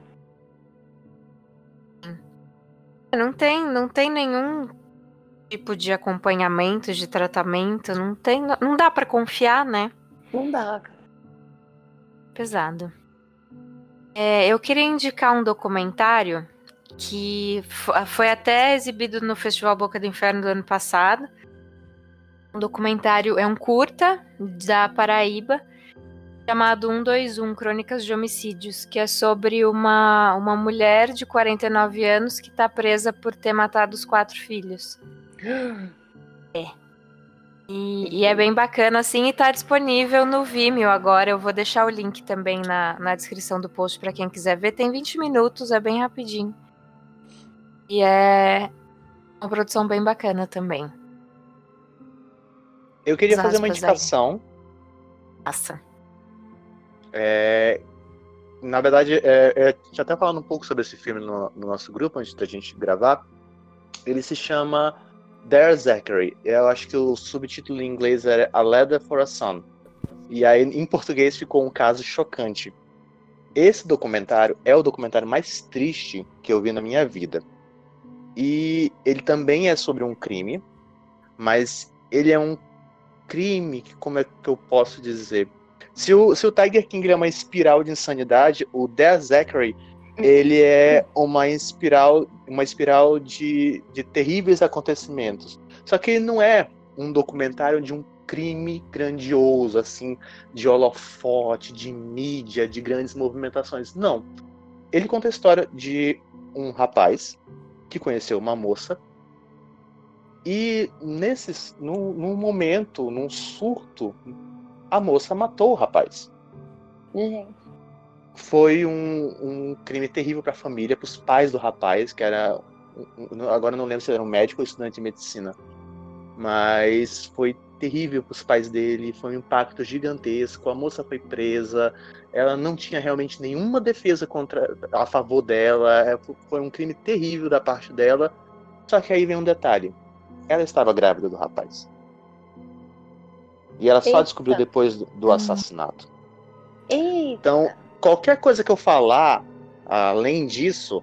Não tem nenhum tipo de acompanhamento, de tratamento, não dá pra confiar, né? Não dá, cara. Pesado. Eu queria indicar um documentário que foi até exibido no Festival Boca do Inferno do ano passado. Um documentário, é um curta da Paraíba, chamado 121, Crônicas de Homicídios, que é sobre uma mulher de 49 anos que está presa por ter matado os 4 filhos. E é bem bacana, assim, e tá disponível no Vimeo agora. Eu vou deixar o link também na descrição do post para quem quiser ver. Tem 20 minutos, é bem rapidinho. E é uma produção bem bacana também. Eu queria As fazer uma aspas indicação. Nossa. Na verdade, tinha até falando um pouco sobre esse filme no nosso grupo, antes da gente gravar. Ele se chama Dear Zachary. Eu acho que o subtítulo em inglês era A Letter for a Son. E aí, em português, ficou Um Caso Chocante. Esse documentário é o documentário mais triste que eu vi na minha vida. E ele também é sobre um crime, mas ele é um crime que, como é que eu posso dizer? Se o Tiger King é uma espiral de insanidade, o Dear Zachary, ele é uma espiral de terríveis acontecimentos. Só que ele não é um documentário de um crime grandioso, assim, de holofote, de mídia, de grandes movimentações. Não. Ele conta a história de um rapaz que conheceu uma moça e num momento, num surto, a moça matou o rapaz. Gente. Foi um crime terrível para a família, para os pais do rapaz, que era... Agora não lembro se era um médico ou estudante de medicina. Mas foi terrível para os pais dele, foi um impacto gigantesco. A moça foi presa, ela não tinha realmente nenhuma defesa a favor dela. Foi um crime terrível da parte dela. Só que aí vem um detalhe. Ela estava grávida do rapaz. E ela só descobriu depois do assassinato. Eita. Então, qualquer coisa que eu falar, além disso,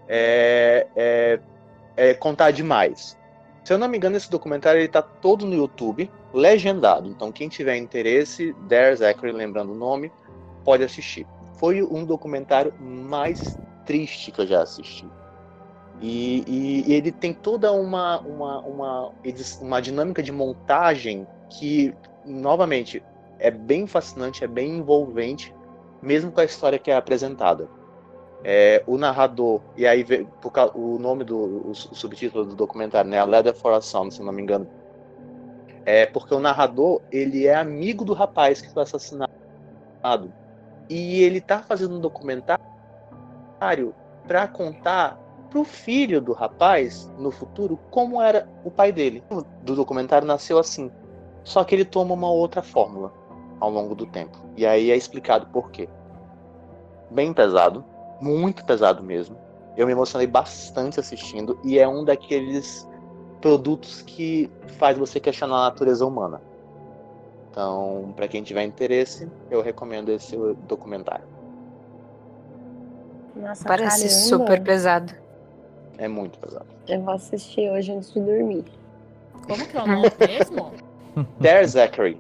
é contar demais. Se eu não me engano, esse documentário está todo no YouTube, legendado. Então, quem tiver interesse, Dear Zachary, lembrando o nome, pode assistir. Foi um documentário mais triste que eu já assisti. E ele tem toda uma dinâmica de montagem que, novamente, é bem fascinante, é bem envolvente, mesmo com a história que é apresentada. O narrador, e aí o nome o subtítulo do documentário, né, A Letter for a Son, se não me engano, porque o narrador, ele é amigo do rapaz que foi assassinado. E ele tá fazendo um documentário para contar pro filho do rapaz, no futuro, como era o pai dele. Do documentário nasceu assim. Só que ele toma uma outra fórmula ao longo do tempo. E aí é explicado por quê. Bem pesado, muito pesado mesmo. Eu me emocionei bastante assistindo e é um daqueles produtos que faz você questionar a natureza humana. Então, para quem tiver interesse, eu recomendo esse documentário. Nossa, Parece caramba. super pesado. É muito pesado. Eu vou assistir hoje antes de dormir. Como que é o nome mesmo? Dear Zachary.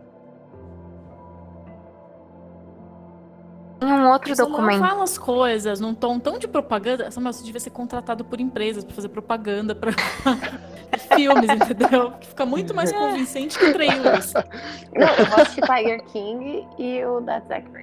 Tem um outro Samuel documento. fala as coisas num tom tão de propaganda. Samuel, você devia ser contratado por empresas pra fazer propaganda pra filmes, entendeu? Que fica muito mais convincente que trailers. Não, eu vou assistir Tiger King e o That Zachary.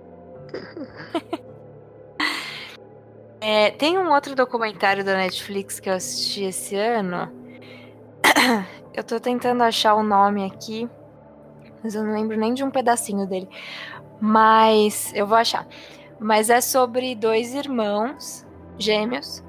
Tem um outro documentário da Netflix que eu assisti esse ano. Eu tô tentando achar o nome aqui, mas eu não lembro nem de um pedacinho dele. Mas eu vou achar. Mas é sobre 2 irmãos gêmeos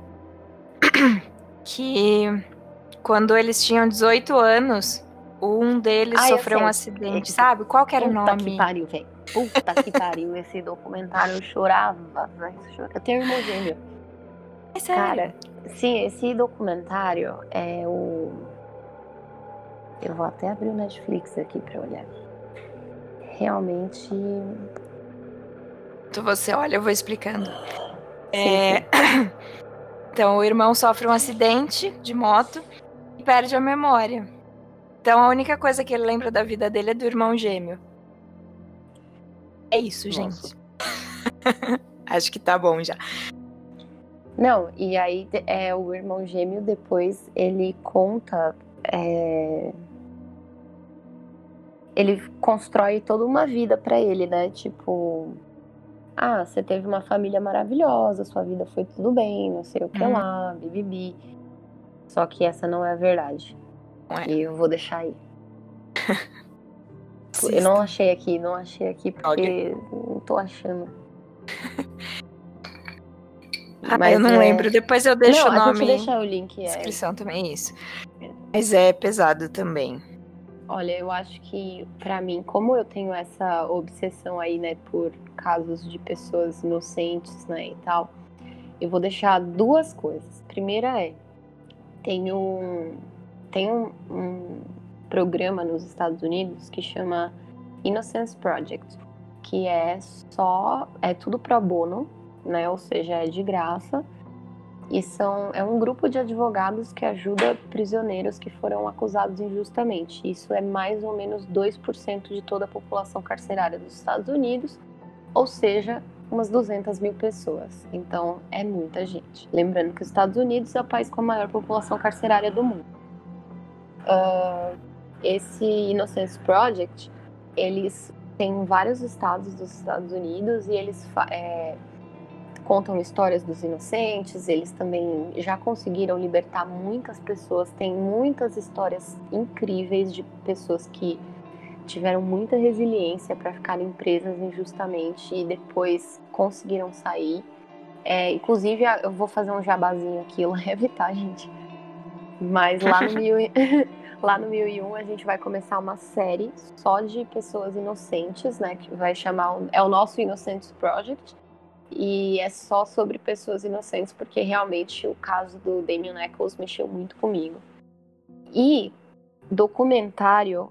que, quando eles tinham 18 anos, um deles Eu sofreu um sei. acidente, sabe? Qual que era o Puta nome? que pariu, velho. Puta que pariu. Esse documentário eu chorava, velho. Eu tenho um irmão gêmeo. É sério? Cara, sim, esse documentário é o... Eu vou até abrir o Netflix aqui pra olhar. Realmente... Então você olha, eu vou explicando. Sim. Então, o irmão sofre um acidente de moto e perde a memória. Então, a única coisa que ele lembra da vida dele é do irmão gêmeo. É isso, Nossa. gente. Acho que tá bom já. Não, e aí o irmão gêmeo depois ele conta... Ele constrói toda uma vida pra ele, né? Tipo... você teve uma família maravilhosa, sua vida foi tudo bem, não sei o que lá, bibibi. Só que essa não é a verdade. Não é. E eu vou deixar aí. Eu não achei aqui porque não tô achando. Mas eu não lembro. Depois eu deixo o a nome gente deixa o link. na descrição também, isso. Mas é pesado também. Olha, eu acho que pra mim, como eu tenho essa obsessão aí, né, por casos de pessoas inocentes, né, e tal, eu vou deixar 2 coisas. Primeira tem um programa nos Estados Unidos que chama Innocence Project, que é tudo pro bono, né, ou seja, é de graça. E é um grupo de advogados que ajuda prisioneiros que foram acusados injustamente. Isso é mais ou menos 2% de toda a população carcerária dos Estados Unidos, ou seja, umas 200 mil pessoas. Então, é muita gente. Lembrando que os Estados Unidos é o país com a maior população carcerária do mundo. Esse Innocence Project, eles têm vários estados dos Estados Unidos e eles... contam histórias dos inocentes, eles também já conseguiram libertar muitas pessoas, tem muitas histórias incríveis de pessoas que tiveram muita resiliência para ficarem presas injustamente e depois conseguiram sair. Inclusive, eu vou fazer um jabazinho aqui leve, tá, gente? Mas lá no 1001 a gente vai começar uma série só de pessoas inocentes, né, que vai chamar... É o nosso Innocence Project. E é só sobre pessoas inocentes, porque realmente o caso do Damien Echols mexeu muito comigo. E documentário,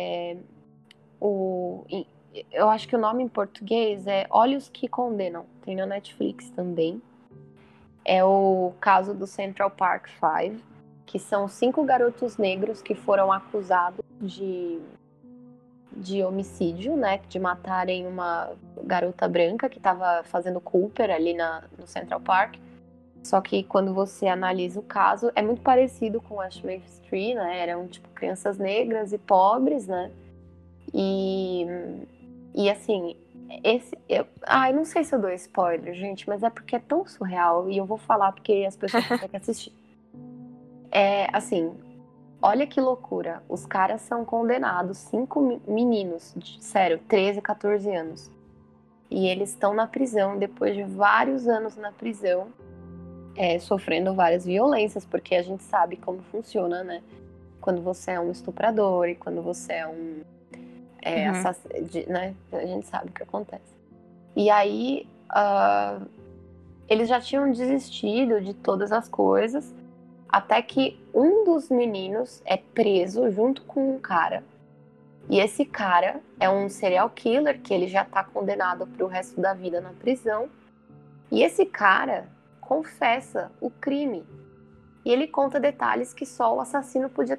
eu acho que o nome em português é Olhos que Condenam, tem na Netflix também. É o caso do Central Park Five, que são 5 garotos negros que foram acusados de homicídio, né, de matarem uma garota branca que estava fazendo Cooper ali no Central Park. Só que quando você analisa o caso, é muito parecido com West Memphis 3, né, eram tipo crianças negras e pobres, né, e assim, eu não sei se eu dou spoiler, gente, mas é porque é tão surreal, e eu vou falar porque as pessoas têm que assistir. Assim, olha que loucura, os caras são condenados, 5 meninos, sério, 13, 14 anos. e eles estão na prisão depois de vários anos na prisão, sofrendo várias violências, porque a gente sabe como funciona, né? Quando você é um estuprador e quando você é um assassino, né? A gente sabe o que acontece. E aí, eles já tinham desistido de todas as coisas, até que um dos meninos é preso junto com um cara. E esse cara é um serial killer, que ele já tá condenado pro resto da vida na prisão. E esse cara confessa o crime. E ele conta detalhes que só o assassino podia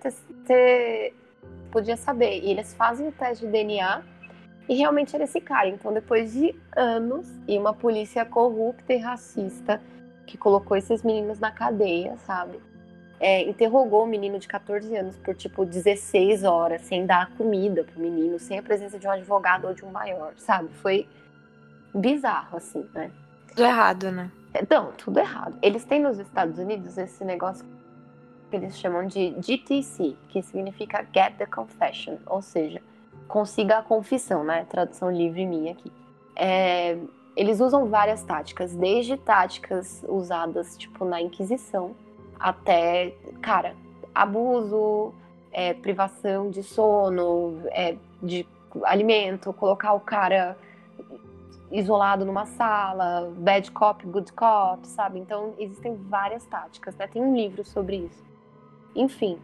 saber. E eles fazem o teste de DNA e realmente era esse cara. Então, depois de anos e uma polícia corrupta e racista que colocou esses meninos na cadeia, sabe? Interrogou o menino de 14 anos por, 16 horas, sem dar comida pro menino, sem a presença de um advogado ou de um maior, sabe? Foi bizarro, assim, né? Tudo errado, né? Então, tudo errado. Eles têm nos Estados Unidos esse negócio que eles chamam de GTC, que significa Get the Confession, ou seja, consiga a confissão, né? Tradução livre minha aqui. Eles usam várias táticas, desde táticas usadas, na Inquisição, até, abuso, privação de sono, de alimento, colocar o cara isolado numa sala, bad cop, good cop, sabe? Então, existem várias táticas, né? Tem um livro sobre isso. Enfim,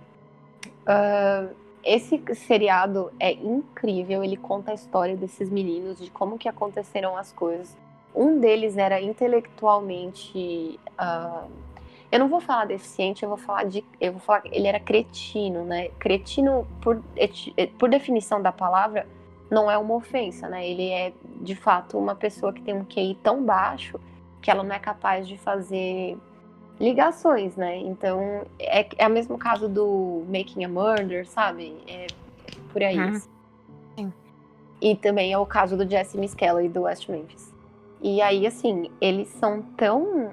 esse seriado é incrível, ele conta a história desses meninos, de como que aconteceram as coisas. Um deles era intelectualmente... eu não vou falar deficiente, eu vou falar que ele era cretino, né? Cretino, por definição da palavra, não é uma ofensa, né? Ele é, de fato, uma pessoa que tem um QI tão baixo que ela não é capaz de fazer ligações, né? Então, é o mesmo caso do Making a Murder, sabe? É por aí. Sim. E também é o caso do Jesse Misskelley, do West Memphis. E aí, assim, eles são tão...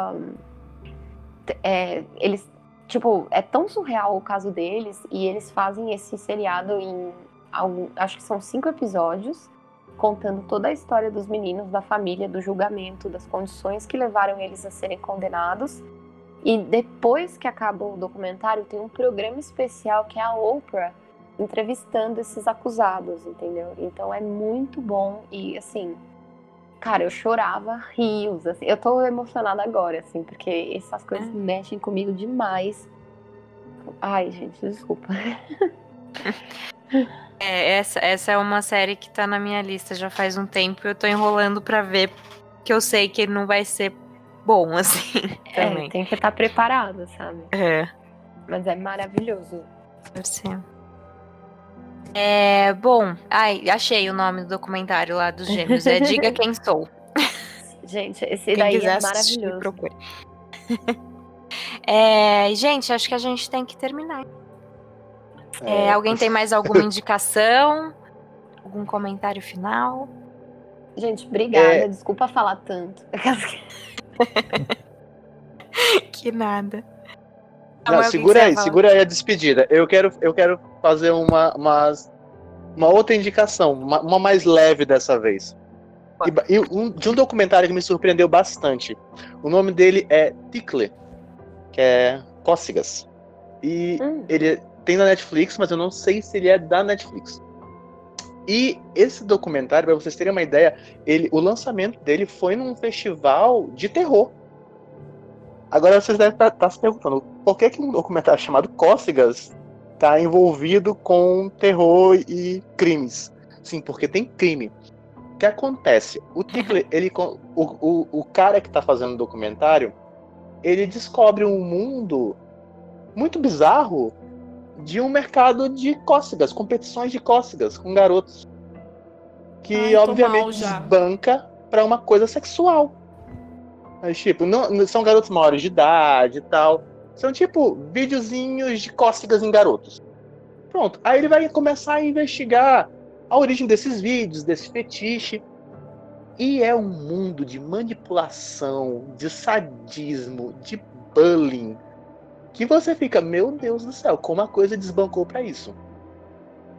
é tão surreal o caso deles, e eles fazem esse seriado em acho que são 5 episódios, contando toda a história dos meninos, da família, do julgamento, das condições que levaram eles a serem condenados. E depois que acaba o documentário, tem um programa especial que é a Oprah entrevistando esses acusados, entendeu? Então é muito bom e, assim, cara, eu chorava rios, assim. Eu tô emocionada agora, assim, porque essas coisas mexem comigo demais. Ai, gente, desculpa. Essa é uma série que tá na minha lista já faz um tempo e eu tô enrolando pra ver, porque eu sei que ele não vai ser bom, assim, também. Tem que estar preparado, sabe? Mas é maravilhoso. Deve ser. Bom, achei o nome do documentário lá dos gêmeos, Diga Quem Sou. Gente, esse Quem daí quiser é maravilhoso. assistir, procure. Gente, acho que a gente tem que terminar. Alguém tem mais alguma indicação? Algum comentário final? Gente, obrigada. Desculpa falar tanto. Que nada. Não, segura aí a despedida. Eu quero fazer uma outra indicação, uma mais leve dessa vez. De um documentário que me surpreendeu bastante. O nome dele é Tickle, que é cócegas. E ele tem na Netflix, mas eu não sei se ele é da Netflix. E esse documentário, para vocês terem uma ideia, o lançamento dele foi num festival de terror. Agora vocês devem estar se perguntando, por que um documentário chamado Cócegas está envolvido com terror e crimes? Sim, porque tem crime. O que acontece? O Tickle, o cara que está fazendo o documentário, ele descobre um mundo muito bizarro de um mercado de cócegas, competições de cócegas com garotos. Que obviamente desbanca para uma coisa sexual. Mas, tipo, não são garotos maiores de idade e tal. São, tipo, videozinhos de cócegas em garotos. Pronto. Aí ele vai começar a investigar a origem desses vídeos, desse fetiche. E é um mundo de manipulação, de sadismo, de bullying, que você fica, meu Deus do céu, como a coisa desbancou pra isso.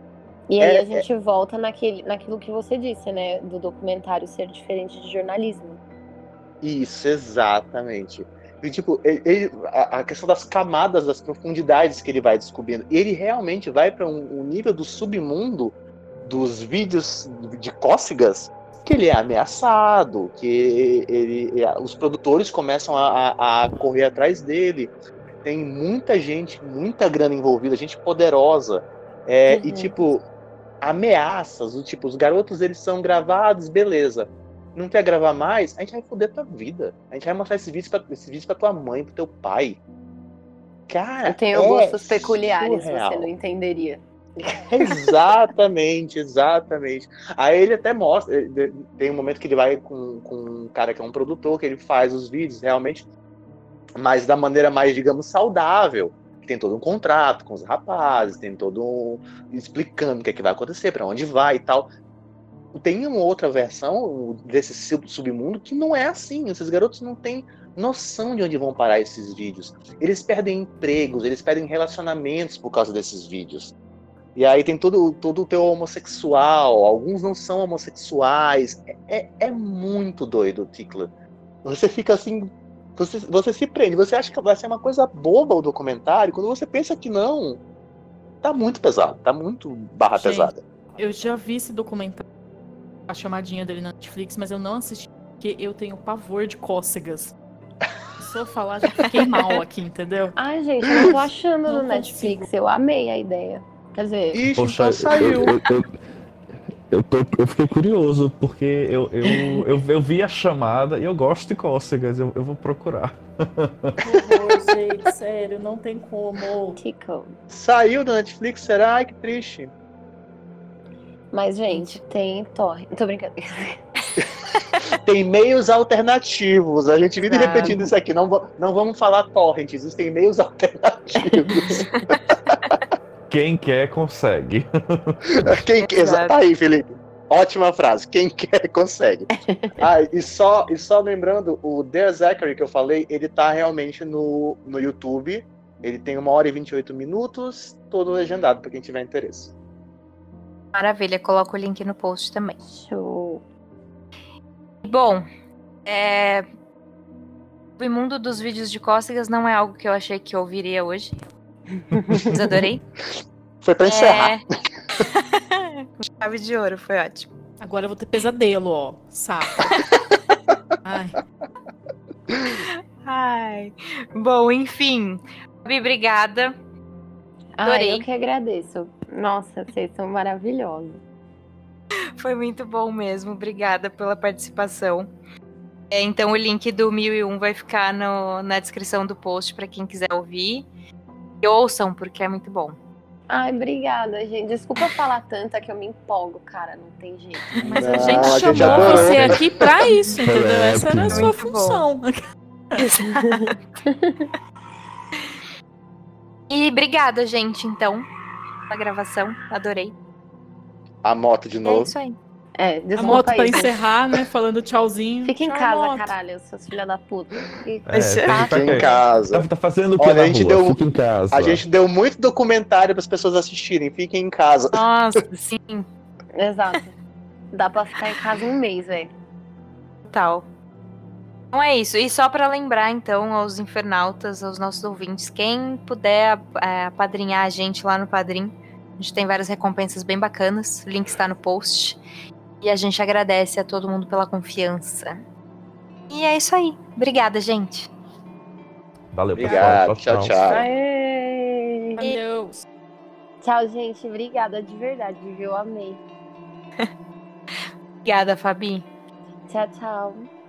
E aí a gente volta naquilo que você disse, né? Do documentário ser diferente de jornalismo. Isso, exatamente. E, tipo, a questão das camadas, das profundidades que ele vai descobrindo. Ele realmente vai para um nível do submundo dos vídeos de cócegas, que ele é ameaçado, que os produtores começam a correr atrás dele. Tem muita gente, muita grana envolvida, gente poderosa. E, tipo, ameaças, tipo, os garotos, eles são gravados, beleza. Não quer gravar mais? A gente vai foder tua vida. A gente vai mostrar esse vídeo pra tua mãe, pro teu pai. Cara, eu tenho gostos peculiares, surreal. você não entenderia. Exatamente. Aí ele até mostra, tem um momento que ele vai com um cara que é um produtor, que ele faz os vídeos realmente, mas da maneira mais, digamos, saudável. Tem todo um contrato com os rapazes, tem todo explicando o que é que vai acontecer, para onde vai e tal. Tem uma outra versão desse submundo que não é assim. Esses garotos não têm noção de onde vão parar esses vídeos. Eles perdem empregos, eles perdem relacionamentos por causa desses vídeos. E aí tem todo o teu homossexual, alguns não são homossexuais. É muito doido, Ticla. Você fica assim, você se prende, você acha que vai ser uma coisa boba o documentário, quando você pensa que não, tá muito pesado, tá muito pesada. Eu já vi esse documentário, a chamadinha dele na Netflix, mas eu não assisti porque eu tenho pavor de cócegas. Se eu falar, já fiquei mal aqui, entendeu? Ai, gente, eu não tô achando no Netflix, eu amei a ideia. Quer dizer, Ixi, Poxa, então saiu. Eu fiquei curioso, porque eu vi a chamada e eu gosto de cócegas, eu vou procurar. Gente, sério, não tem como. Tico. Saiu da Netflix, será? Ai, que triste. Mas, gente, tem torre. Tô brincando. Tem meios alternativos. A gente vive repetindo isso aqui. Não vamos falar torrent, existem meios alternativos. Quem quer, consegue. Tá aí, Felipe. Ótima frase. Quem quer, consegue. E só lembrando, o Dear Zachary que eu falei, ele tá realmente no YouTube. Ele tem 1h e 28 minutos, todo legendado, para quem tiver interesse. Maravilha, coloco o link no post também. Show. Bom, o mundo dos vídeos de cócegas não é algo que eu achei que eu ouviria hoje. Mas adorei. Foi pra encerrar. Chave de ouro, foi ótimo. Agora eu vou ter pesadelo, ó. Saco. Ai. Bom, enfim. Gabi, obrigada. Adorei. Eu que agradeço. Nossa, vocês são maravilhosos. Foi muito bom mesmo. Obrigada pela participação. Então o link do 1001 vai ficar na descrição do post para quem quiser ouvir. E ouçam, porque é muito bom. Ai, obrigada, gente. Desculpa falar tanto, é que eu me empolgo, cara. Não tem jeito. Mas a gente chamou você aqui pra isso, entendeu? Essa era a sua função. E obrigada, gente, então, pela gravação. Adorei. A moto de novo. É isso aí. Desculpa a moto pra aí, encerrar, né? Falando tchauzinho. Fica em Tchau, casa, moto. caralho, seus filha da puta. Fica em casa. Tá fazendo o que Olha, na rua? Fica em casa. A gente deu muito documentário para as pessoas assistirem. Fiquem em casa. Nossa, sim. Exato. Dá pra ficar em casa um mês, velho. Total. Então é isso. E só para lembrar, então, aos infernautas, aos nossos ouvintes, quem puder apadrinhar a gente lá no Padrim, a gente tem várias recompensas bem bacanas. O link está no post. E a gente agradece a todo mundo pela confiança. E é isso aí. Obrigada, gente. Valeu, Obrigado. pessoal. Tchau. Aê. Adeus. Tchau, gente. Obrigada de verdade, viu? Eu amei. Obrigada, Fabi. Tchau, tchau.